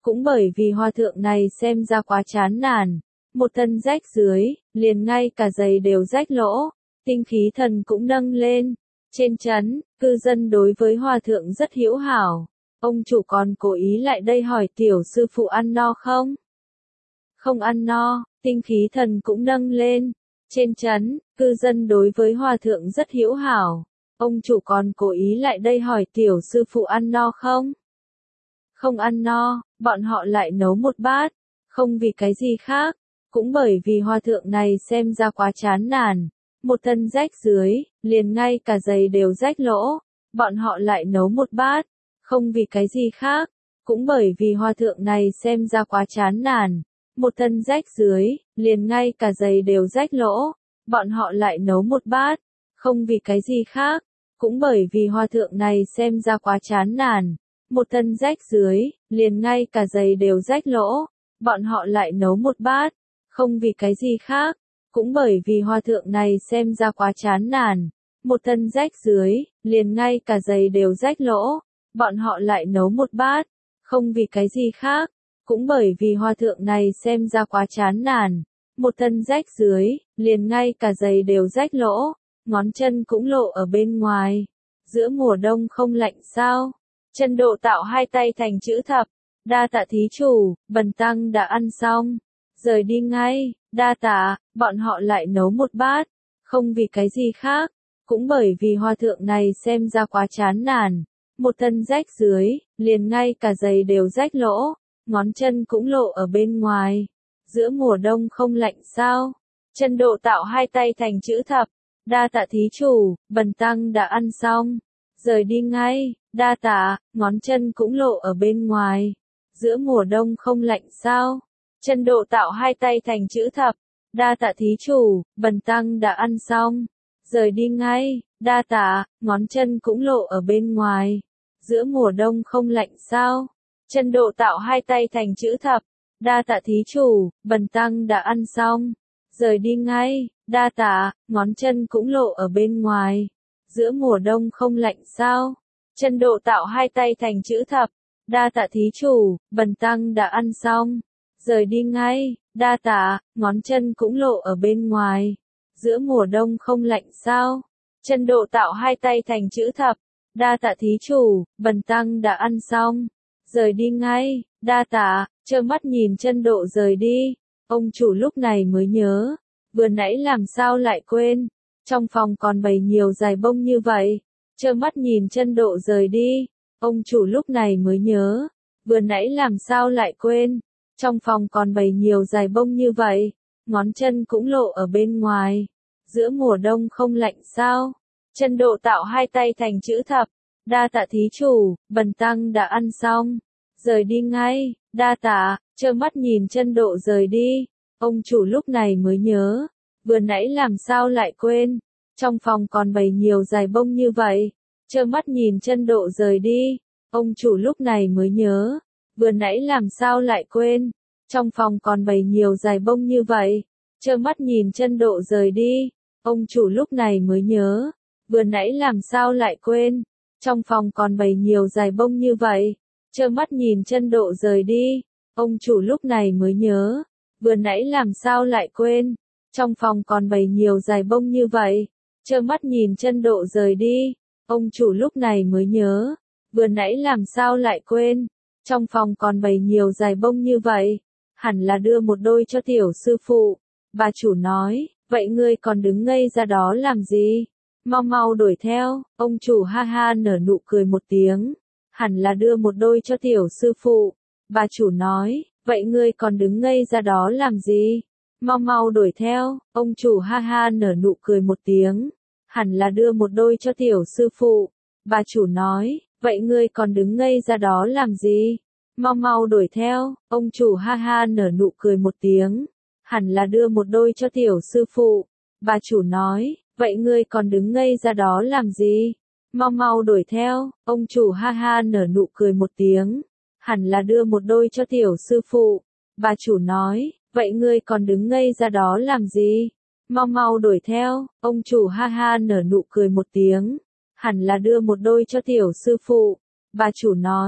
cũng bởi vì hòa thượng này xem ra quá chán nản, một thân rách dưới, liền ngay cả giày đều rách lỗ, tinh khí thần cũng nâng lên. Trên trấn, cư dân đối với hòa thượng rất hữu hảo, ông chủ còn cố ý lại đây hỏi tiểu sư phụ ăn no không? Không ăn no, tinh khí thần cũng nâng lên. Trên trấn, cư dân đối với hòa thượng rất hữu hảo, ông chủ còn cố ý lại đây hỏi tiểu sư phụ ăn no không? Không ăn no, bọn họ lại nấu một bát, không vì cái gì khác, cũng bởi vì hòa thượng này xem ra quá chán nản, một thân rách dưới, liền ngay cả giày đều rách lỗ, bọn họ lại nấu một bát, không vì cái gì khác, cũng bởi vì hòa thượng này xem ra quá chán nản, một thân rách dưới, liền ngay cả giày đều rách lỗ, bọn họ lại nấu một bát, không vì cái gì khác, cũng bởi vì hòa thượng này xem ra quá chán nản, một thân rách dưới, liền ngay cả giày đều rách lỗ, bọn họ lại nấu một bát, không vì cái gì khác, cũng bởi vì hòa thượng này xem ra quá chán nản, một thân rách dưới, liền ngay cả giày đều rách lỗ, bọn họ lại nấu một bát, không vì cái gì khác, cũng bởi vì hòa thượng này xem ra quá chán nản, một thân rách dưới, liền ngay cả giày đều rách lỗ, ngón chân cũng lộ ở bên ngoài. Giữa mùa đông không lạnh sao? Chân Độ tạo hai tay thành chữ thập, đa tạ thí chủ, bần tăng đã ăn xong, rời đi ngay, đa tạ, bọn họ lại nấu một bát, không vì cái gì khác, cũng bởi vì hòa thượng này xem ra quá chán nản, một thân rách dưới, liền ngay cả giày đều rách lỗ, ngón chân cũng lộ ở bên ngoài. Giữa mùa đông không lạnh sao? Chân Độ tạo hai tay thành chữ thập, đa tạ thí chủ, bần tăng đã ăn xong, rời đi ngay, đa tạ, ngón chân cũng lộ ở bên ngoài. Giữa mùa đông không lạnh sao? Chân Độ tạo hai tay thành chữ thập, đa tạ thí chủ, bần tăng đã ăn xong, rời đi ngay, đa tạ, ngón chân cũng lộ ở bên ngoài. Giữa mùa đông không lạnh sao? Chân Độ tạo hai tay thành chữ thập, đa tạ thí chủ, bần tăng đã ăn xong, rời đi ngay, đa tạ, ngón chân cũng lộ ở bên ngoài. Giữa mùa đông không lạnh sao? Chân Độ tạo hai tay thành chữ thập, đa tạ thí chủ, bần tăng đã ăn xong, rời đi ngay, đa tạ, ngón chân cũng lộ ở bên ngoài. Giữa mùa đông không lạnh sao? Chân Độ tạo hai tay thành chữ thập, đa tạ thí chủ, bần tăng đã ăn xong, rời đi ngay, đa tạ, trơ mắt nhìn Chân Độ rời đi, ông chủ lúc này mới nhớ, vừa nãy làm sao lại quên, trong phòng còn bày nhiều dài bông như vậy, trơ mắt nhìn Chân Độ rời đi, ông chủ lúc này mới nhớ, vừa nãy làm sao lại quên, trong phòng còn bày nhiều dài bông như vậy, ngón chân cũng lộ ở bên ngoài. Giữa mùa đông không lạnh sao? Chân Độ tạo hai tay thành chữ thập, đa tạ thí chủ, bần tăng đã ăn xong, rời đi ngay, đa tạ, trơ mắt nhìn Chân Độ rời đi, ông chủ lúc này mới nhớ, vừa nãy làm sao lại quên, trong phòng còn bày nhiều dài bông như vậy, trơ mắt nhìn Chân Độ rời đi, ông chủ lúc này mới nhớ, vừa nãy làm sao lại quên, trong phòng còn bày nhiều dài bông như vậy, trơ mắt nhìn Chân Độ rời đi, ông chủ lúc này mới nhớ, vừa nãy làm sao lại quên, trong phòng còn bày nhiều dài bông như vậy, trơ mắt nhìn Chân Độ rời đi, ông chủ lúc này mới nhớ, vừa nãy làm sao lại quên, trong phòng còn bày nhiều dài bông như vậy, trơ mắt nhìn Chân Độ rời đi, ông chủ lúc này mới nhớ, vừa nãy làm sao lại quên, trong phòng còn bày nhiều dài bông như vậy, hẳn là đưa một đôi cho tiểu sư phụ. Bà chủ nói, vậy ngươi còn đứng ngây ra đó làm gì? Mau mau đuổi theo, ông chủ ha ha nở nụ cười một tiếng, hẳn là đưa một đôi cho tiểu sư phụ. Bà chủ nói, vậy ngươi còn đứng ngây ra đó làm gì? Mau mau đuổi theo, ông chủ ha ha nở nụ cười một tiếng, hẳn là đưa một đôi cho tiểu sư phụ. Bà chủ nói, vậy ngươi còn đứng ngây ra đó làm gì? Mau mau đuổi theo, ông chủ ha ha nở nụ cười một tiếng, hẳn là đưa một đôi cho tiểu sư phụ. Bà chủ nói, vậy ngươi còn đứng ngây ra đó làm gì? Mau mau đuổi theo, ông chủ ha ha nở nụ cười một tiếng, hẳn là đưa một đôi cho tiểu sư phụ. Bà chủ nói, vậy ngươi còn đứng ngây ra đó làm gì? Mau mau đuổi theo, ông chủ ha ha nở nụ cười một tiếng, hẳn là đưa một đôi cho tiểu sư phụ. Bà chủ nói,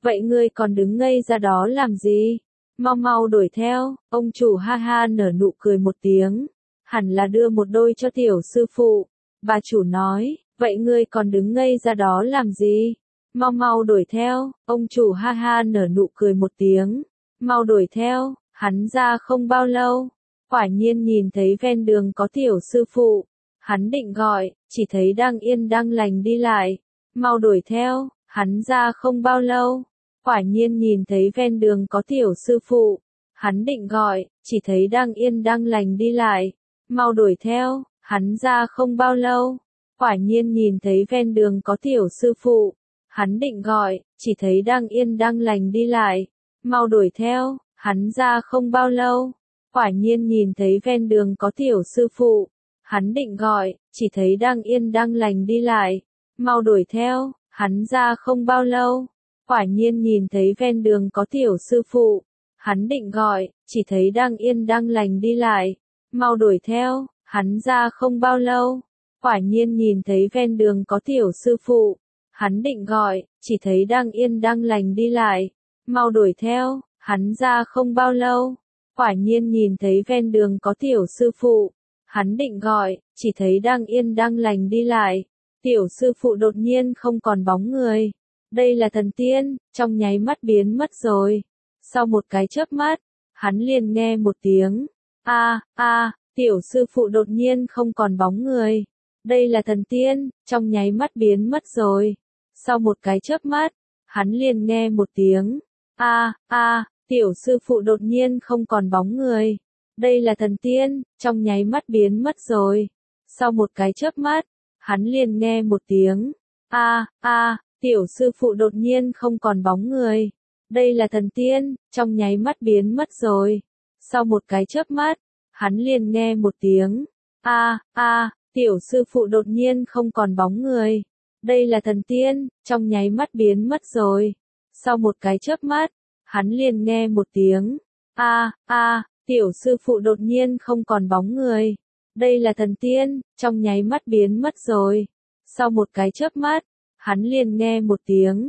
vậy ngươi còn đứng ngây ra đó làm gì? Mau mau đuổi theo, ông chủ ha ha nở nụ cười một tiếng, hẳn là đưa một đôi cho tiểu sư phụ. Bà chủ nói, vậy ngươi còn đứng ngây ra đó làm gì? Mau mau đuổi theo, ông chủ ha ha nở nụ cười một tiếng, mau đuổi theo, hắn ra không bao lâu, quả nhiên nhìn thấy ven đường có tiểu sư phụ, hắn định gọi, chỉ thấy đang yên đang lành đi lại, mau đuổi theo, hắn ra không bao lâu, quả nhiên nhìn thấy ven đường có tiểu sư phụ, hắn định gọi, chỉ thấy đang yên đang lành đi lại, mau đuổi theo, hắn ra không bao lâu, quả nhiên nhìn thấy ven đường có tiểu sư phụ, hắn định gọi, chỉ thấy đang yên đang lành đi lại, mau đuổi theo, hắn ra không bao lâu, quả nhiên nhìn thấy ven đường có tiểu sư phụ, hắn định gọi, chỉ thấy đang yên đang lành đi lại, mau đuổi theo, hắn ra không bao lâu, quả nhiên nhìn thấy ven đường có tiểu sư phụ, hắn định gọi, chỉ thấy đang yên đang lành đi lại, mau đuổi theo, hắn ra không bao lâu, quả nhiên nhìn thấy ven đường có tiểu sư phụ, hắn định gọi, chỉ thấy đang yên đang lành đi lại, mau đuổi theo, hắn ra không bao lâu, quả nhiên nhìn thấy ven đường có tiểu sư phụ, hắn định gọi, chỉ thấy đang yên đang lành đi lại, tiểu sư phụ đột nhiên không còn bóng người, đây là thần tiên, trong nháy mắt biến mất rồi, sau một cái chớp mắt, hắn liền nghe một tiếng, tiểu sư phụ đột nhiên không còn bóng người, đây là thần tiên, trong nháy mắt biến mất rồi, sau một cái chớp mắt, hắn liền nghe một tiếng, tiểu sư phụ đột nhiên không còn bóng người, đây là thần tiên, trong nháy mắt biến mất rồi, sau một cái chớp mắt, hắn liền nghe một tiếng, tiểu sư phụ đột nhiên không còn bóng người, đây là thần tiên, trong nháy mắt biến mất rồi, sau một cái chớp mắt, hắn liền nghe một tiếng, tiểu sư phụ đột nhiên không còn bóng người, đây là thần tiên, trong nháy mắt biến mất rồi, sau một cái chớp mắt, hắn liền nghe một tiếng, tiểu sư phụ đột nhiên không còn bóng người, đây là thần tiên, trong nháy mắt biến mất rồi, sau một cái chớp mắt, hắn liền nghe một tiếng,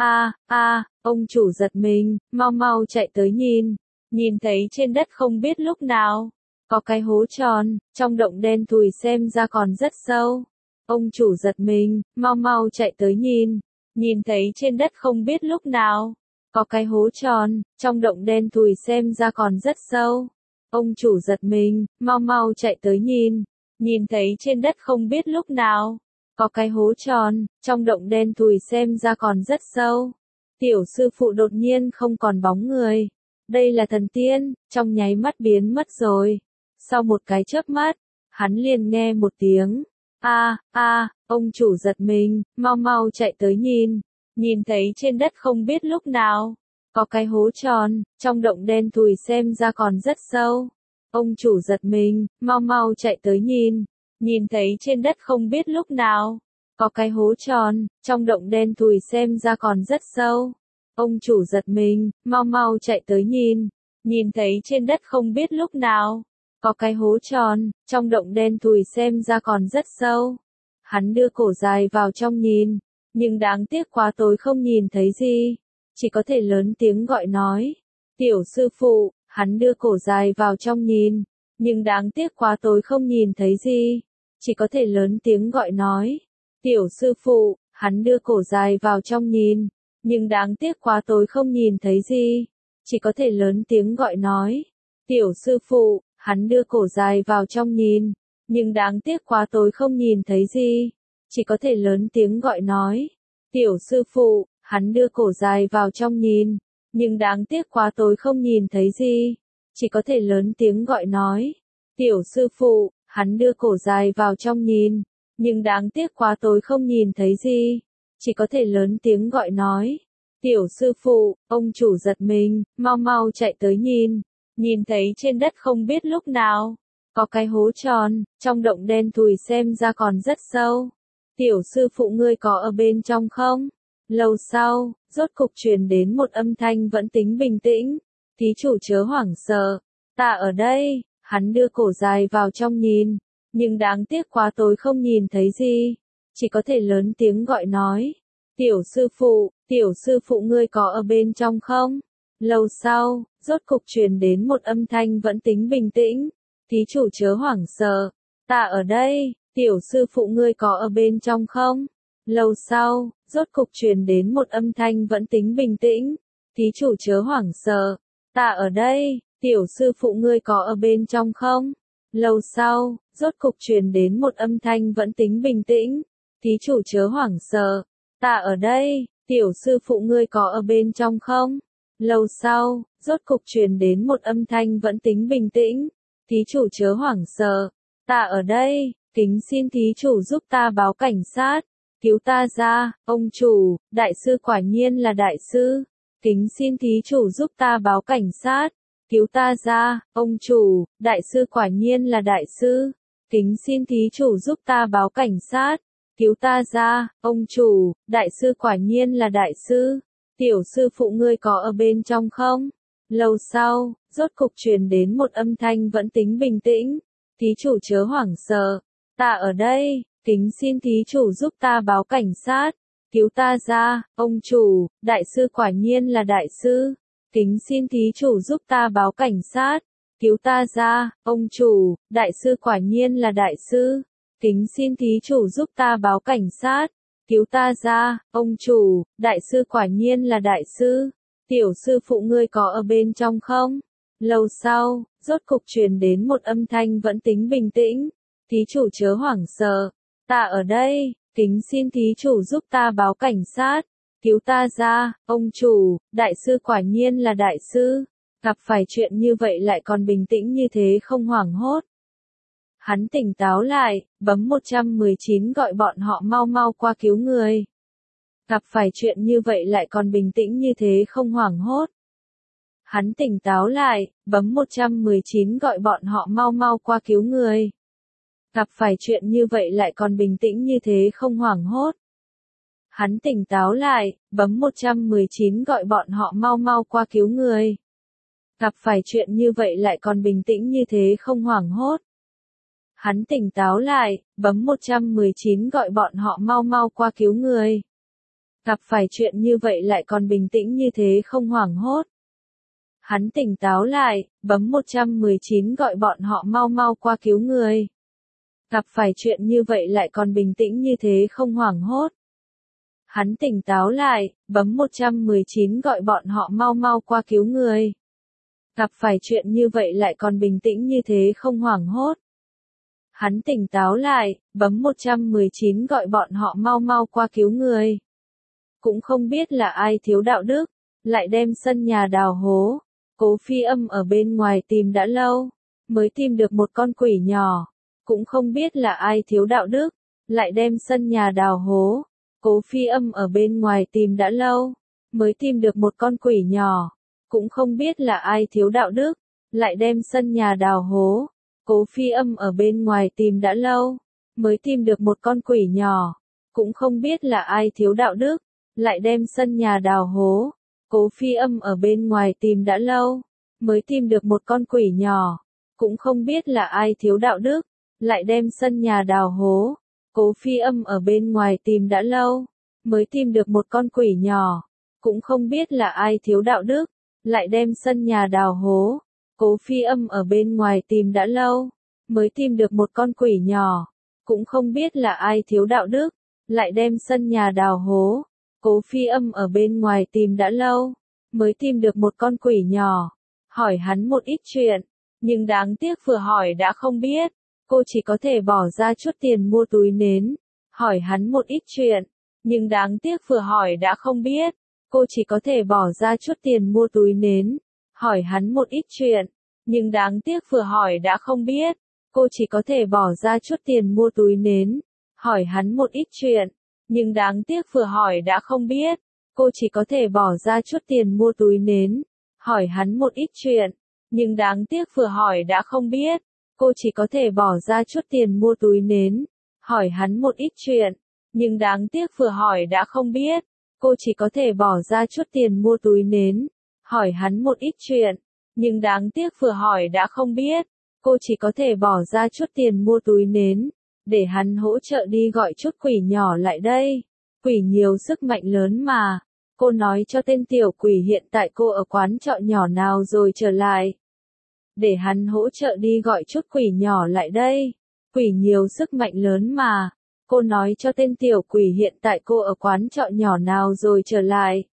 ông chủ giật mình, mau mau chạy tới nhìn thấy trên đất không biết lúc nào, có cái hố tròn, trong động đen thùi xem ra còn rất sâu, ông chủ giật mình, mau mau chạy tới nhìn thấy trên đất không biết lúc nào, có cái hố tròn, trong động đen thùi xem ra còn rất sâu, ông chủ giật mình, mau mau chạy tới nhìn thấy trên đất không biết lúc nào, có cái hố tròn, trong động đen thùi xem ra còn rất sâu. Tiểu sư phụ đột nhiên không còn bóng người. Đây là thần tiên, trong nháy mắt biến mất rồi. Sau một cái chớp mắt, hắn liền nghe một tiếng. Ông chủ giật mình, mau mau chạy tới nhìn thấy trên đất không biết lúc nào. Có cái hố tròn, trong động đen thùi xem ra còn rất sâu. Ông chủ giật mình, mau mau chạy tới nhìn thấy trên đất không biết lúc nào, có cái hố tròn, trong động đen thùi xem ra còn rất sâu. Ông chủ giật mình, mau mau chạy tới nhìn thấy trên đất không biết lúc nào, có cái hố tròn, trong động đen thùi xem ra còn rất sâu. Hắn đưa cổ dài vào trong nhưng đáng tiếc quá tối không nhìn thấy gì, chỉ có thể lớn tiếng gọi nói. Tiểu sư phụ, hắn đưa cổ dài vào trong nhưng đáng tiếc quá tối không nhìn thấy gì, chỉ có thể lớn tiếng gọi nói. Tiểu sư phụ, hắn đưa cổ dài vào trong nhưng đáng tiếc quá tối không nhìn thấy gì, chỉ có thể lớn tiếng gọi nói. Tiểu sư phụ, hắn đưa cổ dài vào trong nhưng đáng tiếc quá tối không nhìn thấy gì, chỉ có thể lớn tiếng gọi nói. Tiểu sư phụ, hắn đưa cổ dài vào trong nhưng đáng tiếc quá tối không nhìn thấy gì, chỉ có thể lớn tiếng gọi nói. Tiểu sư phụ, hắn đưa cổ dài vào trong nhưng đáng tiếc quá tối không nhìn thấy gì, chỉ có thể lớn tiếng gọi nói. Tiểu sư phụ, ông chủ giật mình, mau mau chạy tới nhìn thấy trên đất không biết lúc nào, có cái hố tròn, trong động đen thùi xem ra còn rất sâu. Tiểu sư phụ ngươi có ở bên trong không? Lâu sau, rốt cục truyền đến một âm thanh vẫn tính bình tĩnh. Thí chủ chớ hoảng sợ, ta ở đây. Hắn đưa cổ dài vào trong nhưng đáng tiếc quá tối không nhìn thấy gì, chỉ có thể lớn tiếng gọi nói. Tiểu sư phụ, tiểu sư phụ ngươi có ở bên trong không? Lâu sau, rốt cục truyền đến một âm thanh vẫn tính bình tĩnh. Thí chủ chớ hoảng sợ, ta ở đây, tiểu sư phụ ngươi có ở bên trong không? Lâu sau, rốt cục truyền đến một âm thanh vẫn tính bình tĩnh. Thí chủ chớ hoảng sợ, ta ở đây, tiểu sư phụ ngươi có ở bên trong không? Lâu sau, rốt cục truyền đến một âm thanh vẫn tính bình tĩnh. Thí chủ chớ hoảng sợ, ta ở đây, tiểu sư phụ ngươi có ở bên trong không? Lâu sau, rốt cục truyền đến một âm thanh vẫn tính bình tĩnh. Thí chủ chớ hoảng sợ, ta ở đây, kính xin thí chủ giúp ta báo cảnh sát, cứu ta ra, ông chủ, đại sư quả nhiên là đại sư. Kính xin thí chủ giúp ta báo cảnh sát, cứu ta ra, ông chủ, đại sư quả nhiên là đại sư. Kính xin thí chủ giúp ta báo cảnh sát, cứu ta ra, ông chủ, đại sư quả nhiên là đại sư. Tiểu sư phụ ngươi có ở bên trong không? Lâu sau, rốt cục truyền đến một âm thanh vẫn tính bình tĩnh. Thí chủ chớ hoảng sợ, ta ở đây, kính xin thí chủ giúp ta báo cảnh sát, cứu ta ra, ông chủ, đại sư quả nhiên là đại sư. Kính xin thí chủ giúp ta báo cảnh sát, cứu ta ra, ông chủ, đại sư quả nhiên là đại sư. Kính xin thí chủ giúp ta báo cảnh sát, cứu ta ra, ông chủ, đại sư quả nhiên là đại sư. Tiểu sư phụ ngươi có ở bên trong không? Lâu sau, rốt cục truyền đến một âm thanh vẫn tính bình tĩnh. Thí chủ chớ hoảng sợ, ta ở đây, kính xin thí chủ giúp ta báo cảnh sát, cứu ta ra, ông chủ, đại sư quả nhiên là đại sư. Gặp phải chuyện như vậy lại còn bình tĩnh như thế không hoảng hốt. Hắn tỉnh táo lại, bấm 119 gọi bọn họ mau mau qua cứu người. Gặp phải chuyện như vậy lại còn bình tĩnh như thế không hoảng hốt. Hắn tỉnh táo lại, bấm 119 gọi bọn họ mau mau qua cứu người. Gặp phải chuyện như vậy lại còn bình tĩnh như thế không hoảng hốt. Hắn tỉnh táo lại, bấm 119 gọi bọn họ mau mau qua cứu người. Gặp phải chuyện như vậy lại còn bình tĩnh như thế không hoảng hốt. Hắn tỉnh táo lại, bấm 119 gọi bọn họ mau mau qua cứu người. Gặp phải chuyện như vậy lại còn bình tĩnh như thế không hoảng hốt. Hắn tỉnh táo lại, bấm 119 gọi bọn họ mau mau qua cứu người. Gặp phải chuyện như vậy lại còn bình tĩnh như thế không hoảng hốt. Hắn tỉnh táo lại, bấm 119 gọi bọn họ mau mau qua cứu người. Gặp phải chuyện như vậy lại còn bình tĩnh như thế không hoảng hốt. Hắn tỉnh táo lại, bấm 119 gọi bọn họ mau mau qua cứu người. Cũng không biết là ai thiếu đạo đức, lại đem sân nhà đào hố. Cố Phi Âm ở bên ngoài tìm đã lâu, mới tìm được một con quỷ nhỏ. Cũng không biết là ai thiếu đạo đức, lại đem sân nhà đào hố. Cố Phi Âm ở bên ngoài tìm đã lâu, mới tìm được một con quỷ nhỏ. Cũng không biết là ai thiếu đạo đức, lại đem sân nhà đào hố. Cố Phi Âm ở bên ngoài tìm đã lâu, mới tìm được một con quỷ nhỏ. Cũng không biết là ai thiếu đạo đức, lại đem sân nhà đào hố. Cố Phi Âm ở bên ngoài tìm đã lâu, mới tìm được một con quỷ nhỏ. Cũng không biết là ai thiếu đạo đức, lại đem sân nhà đào hố. Cố Phi Âm ở bên ngoài tìm đã lâu, mới tìm được một con quỷ nhỏ. Cũng không biết là ai thiếu đạo đức, lại đem sân nhà đào hố. Cố Phi Âm ở bên ngoài tìm đã lâu, mới tìm được một con quỷ nhỏ. Cũng không biết là ai thiếu đạo đức, lại đem sân nhà đào hố. Cố Phi Âm ở bên ngoài tìm đã lâu, mới tìm được một con quỷ nhỏ. Hỏi hắn một ít chuyện, nhưng đáng tiếc vừa hỏi đã không biết. Cô chỉ có thể bỏ ra chút tiền mua túi nến. Hỏi hắn một ít chuyện, nhưng đáng tiếc vừa hỏi đã không biết. Cô chỉ có thể bỏ ra chút tiền mua túi nến. Hỏi hắn một ít chuyện, nhưng đáng tiếc vừa hỏi đã không biết. Cô chỉ có thể bỏ ra chút tiền mua túi nến. Hỏi hắn một ít chuyện, nhưng đáng tiếc vừa hỏi đã không biết. Cô chỉ có thể bỏ ra chút tiền mua túi nến. Hỏi hắn một ít chuyện, nhưng đáng tiếc vừa hỏi đã không biết. Cô chỉ có thể bỏ ra chút tiền mua túi nến. Hỏi hắn một ít chuyện, nhưng đáng tiếc vừa hỏi đã không biết. Cô chỉ có thể bỏ ra chút tiền mua túi nến. Hỏi hắn một ít chuyện, nhưng đáng tiếc vừa hỏi đã không biết. Cô chỉ có thể bỏ ra chút tiền mua túi nến. Để hắn hỗ trợ đi gọi chút quỷ nhỏ lại đây. Quỷ nhiều sức mạnh lớn mà. Cô nói cho tên tiểu quỷ hiện tại cô ở quán trọ nhỏ nào rồi trở lại. Để hắn hỗ trợ đi gọi chút quỷ nhỏ lại đây. Quỷ nhiều sức mạnh lớn mà. Cô nói cho tên tiểu quỷ hiện tại cô ở quán trọ nhỏ nào rồi trở lại.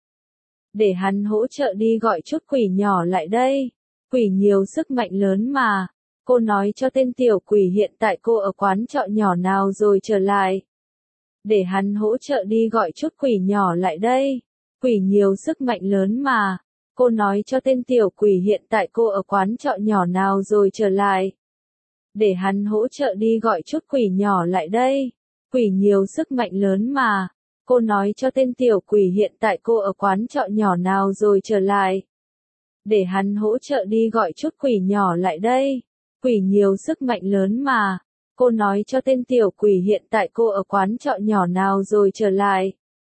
Để hắn hỗ trợ đi gọi chút quỷ nhỏ lại đây. Quỷ nhiều sức mạnh lớn mà. Cô nói cho tên tiểu quỷ hiện tại cô ở quán trọ nhỏ nào rồi trở lại. Để hắn hỗ trợ đi gọi chút quỷ nhỏ lại đây. Quỷ nhiều sức mạnh lớn mà. Cô nói cho tên tiểu quỷ hiện tại cô ở quán trọ nhỏ nào rồi trở lại. Để hắn hỗ trợ đi gọi chút quỷ nhỏ lại đây. Quỷ nhiều sức mạnh lớn mà. Cô nói cho tên tiểu quỷ hiện tại cô ở quán trọ nhỏ nào rồi trở lại. Để hắn hỗ trợ đi gọi chút quỷ nhỏ lại đây. Quỷ nhiều sức mạnh lớn mà. Cô nói cho tên tiểu quỷ hiện tại cô ở quán trọ nhỏ nào rồi trở lại.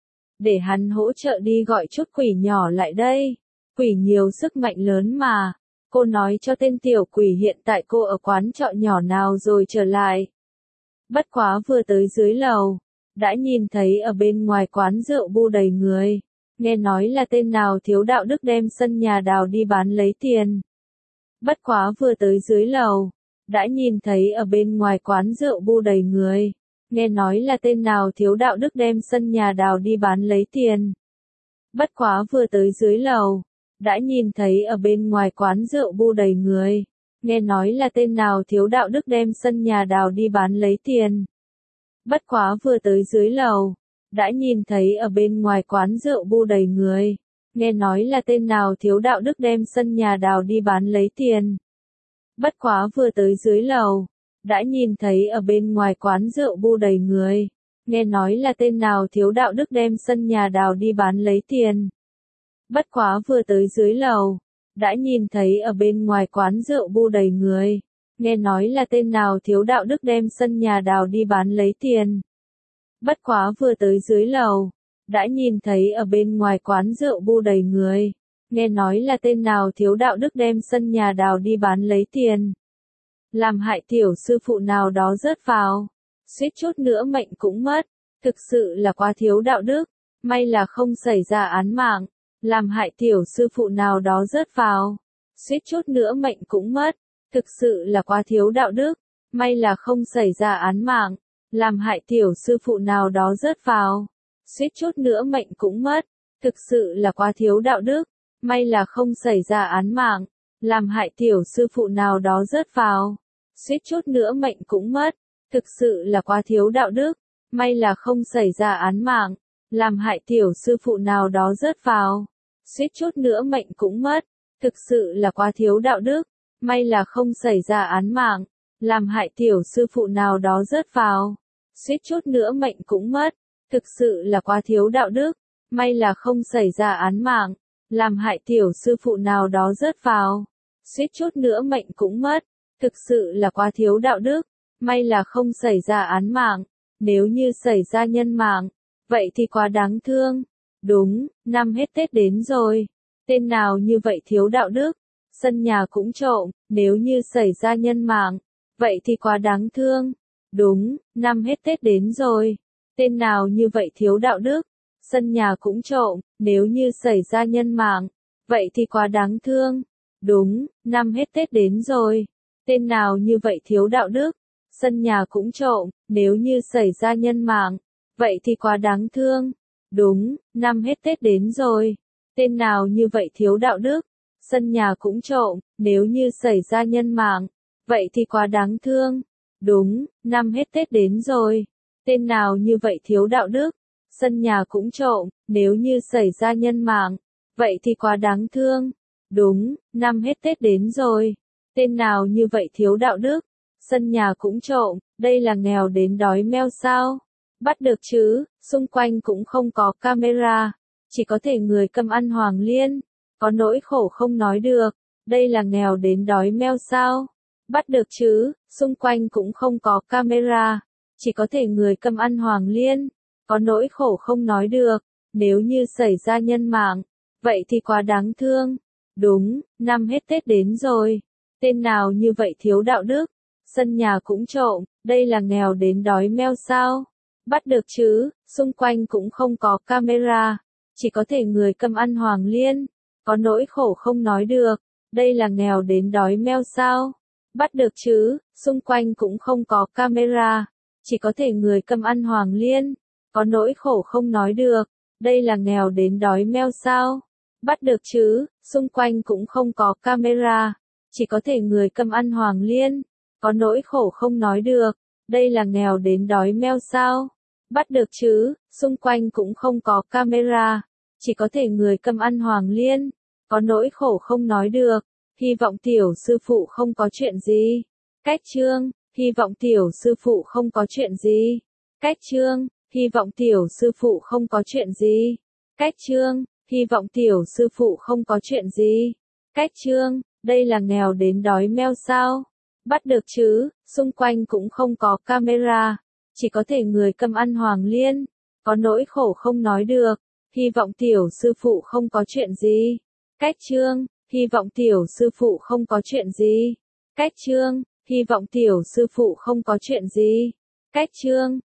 Để hắn hỗ trợ đi gọi chút quỷ nhỏ lại đây. Quỷ nhiều sức mạnh lớn mà. Cô nói cho tên tiểu quỷ hiện tại cô ở quán trọ nhỏ nào rồi trở lại. Bất quá vừa tới dưới lầu, đã nhìn thấy ở bên ngoài quán rượu bu đầy người. Nghe nói là tên nào thiếu đạo đức đem sân nhà đào đi bán lấy tiền. Bất quá vừa tới dưới lầu, đã nhìn thấy ở bên ngoài quán rượu bu đầy người. Nghe nói là tên nào thiếu đạo đức đem sân nhà đào đi bán lấy tiền. Bất quá vừa tới dưới lầu, đã nhìn thấy ở bên ngoài quán rượu bu đầy người. Nghe nói là tên nào thiếu đạo đức đem sân nhà đào đi bán lấy tiền. Bất quá vừa tới dưới lầu, đã nhìn thấy ở bên ngoài quán rượu bu đầy người. Nghe nói là tên nào thiếu đạo đức đem sân nhà đào đi bán lấy tiền. Bất quá vừa tới dưới lầu, đã nhìn thấy ở bên ngoài quán rượu bu đầy người. Nghe nói là tên nào thiếu đạo đức đem sân nhà đào đi bán lấy tiền. Bất quá vừa tới dưới lầu, đã nhìn thấy ở bên ngoài quán rượu bu đầy người. Nghe nói là tên nào thiếu đạo đức đem sân nhà đào đi bán lấy tiền. Bất quá vừa tới dưới lầu, đã nhìn thấy ở bên ngoài quán rượu bu đầy người. Nghe nói là tên nào thiếu đạo đức đem sân nhà đào đi bán lấy tiền. Làm hại tiểu sư phụ nào đó rớt vào. Suýt chút nữa mệnh cũng mất. Thực sự là quá thiếu đạo đức. May là không xảy ra án mạng. Làm hại tiểu sư phụ nào đó rớt vào. Suýt chút nữa mệnh cũng mất. Thực sự là quá thiếu đạo đức. May là không xảy ra án mạng. Làm hại tiểu sư phụ nào đó rớt vào. Suýt chút nữa mệnh cũng mất. Thực sự là quá thiếu đạo đức. May là không xảy ra án mạng. Làm hại tiểu sư phụ nào đó rớt vào. Suýt chút nữa mệnh cũng mất. Thực sự là quá thiếu đạo đức. May là không xảy ra án mạng. Làm hại tiểu sư phụ nào đó rớt vào. Suýt chút nữa mệnh cũng mất. Thực sự là quá thiếu đạo đức. May là không xảy ra án mạng. Làm hại tiểu sư phụ nào đó rớt vào. Suýt chút nữa mệnh cũng mất. Thực sự là quá thiếu đạo đức. May là không xảy ra án mạng. Làm hại tiểu sư phụ nào đó rớt vào. Suýt chút nữa mệnh cũng mất. Thực sự là quá thiếu đạo đức. May là không xảy ra án mạng. Nếu như xảy ra nhân mạng, vậy thì quá đáng thương. Đúng, năm hết Tết đến rồi. Tên nào như vậy thiếu đạo đức. Sân nhà cũng trộm, nếu như xảy ra nhân mạng, vậy thì quá đáng thương. Đúng, năm hết Tết đến rồi. Tên nào như vậy thiếu đạo đức. Sân nhà cũng trộm, nếu như xảy ra nhân mạng, vậy thì quá đáng thương. Đúng, năm hết Tết đến rồi. Tên nào như vậy thiếu đạo đức. Sân nhà cũng trộm, nếu như xảy ra nhân mạng, vậy thì quá đáng thương. Đúng, năm hết Tết đến rồi. Tên nào như vậy thiếu đạo đức. Sân nhà cũng trộm, nếu như xảy ra nhân mạng, vậy thì quá đáng thương. Đúng, năm hết Tết đến rồi. Tên nào như vậy thiếu đạo đức. Sân nhà cũng trộm, nếu như xảy ra nhân mạng, vậy thì quá đáng thương. Đúng, năm hết Tết đến rồi. Tên nào như vậy thiếu đạo đức. Sân nhà cũng trộm, đây là nghèo đến đói meo sao? Bắt được chứ, xung quanh cũng không có camera, chỉ có thể người cầm ăn Hoàng Liên. Có nỗi khổ không nói được, đây là nghèo đến đói meo sao? Bắt được chứ, xung quanh cũng không có camera, chỉ có thể người cầm ăn Hoàng Liên. Có nỗi khổ không nói được, nếu như xảy ra nhân mạng, vậy thì quá đáng thương. Đúng, năm hết Tết đến rồi. Tên nào như vậy thiếu đạo đức. Sân nhà cũng trộm, đây là nghèo đến đói meo sao? Bắt được chứ, xung quanh cũng không có camera, chỉ có thể người câm ăn Hoàng Liên, có nỗi khổ không nói được, đây là nghèo đến đói meo sao? Bắt được chứ, xung quanh cũng không có camera, chỉ có thể người câm ăn Hoàng Liên, có nỗi khổ không nói được, đây là nghèo đến đói meo sao? Bắt được chứ, xung quanh cũng không có camera, chỉ có thể người câm ăn Hoàng Liên, có nỗi khổ không nói được, đây là nghèo đến đói meo sao? Bắt được chứ, xung quanh cũng không có camera, chỉ có thể người câm ăn Hoàng Liên, có nỗi khổ không nói được, hy vọng tiểu sư phụ không có chuyện gì. Cách chương, hy vọng tiểu sư phụ không có chuyện gì. Cách chương, hy vọng tiểu sư phụ không có chuyện gì. Cách chương, hy vọng tiểu sư phụ không có chuyện gì. Cách chương, đây là nghèo đến đói meo sao? Bắt được chứ, xung quanh cũng không có camera, chỉ có thể người câm ăn Hoàng Liên, có nỗi khổ không nói được, hy vọng tiểu sư phụ không có chuyện gì. Cách chương, hy vọng tiểu sư phụ không có chuyện gì. Cách chương, hy vọng tiểu sư phụ không có chuyện gì. Cách chương,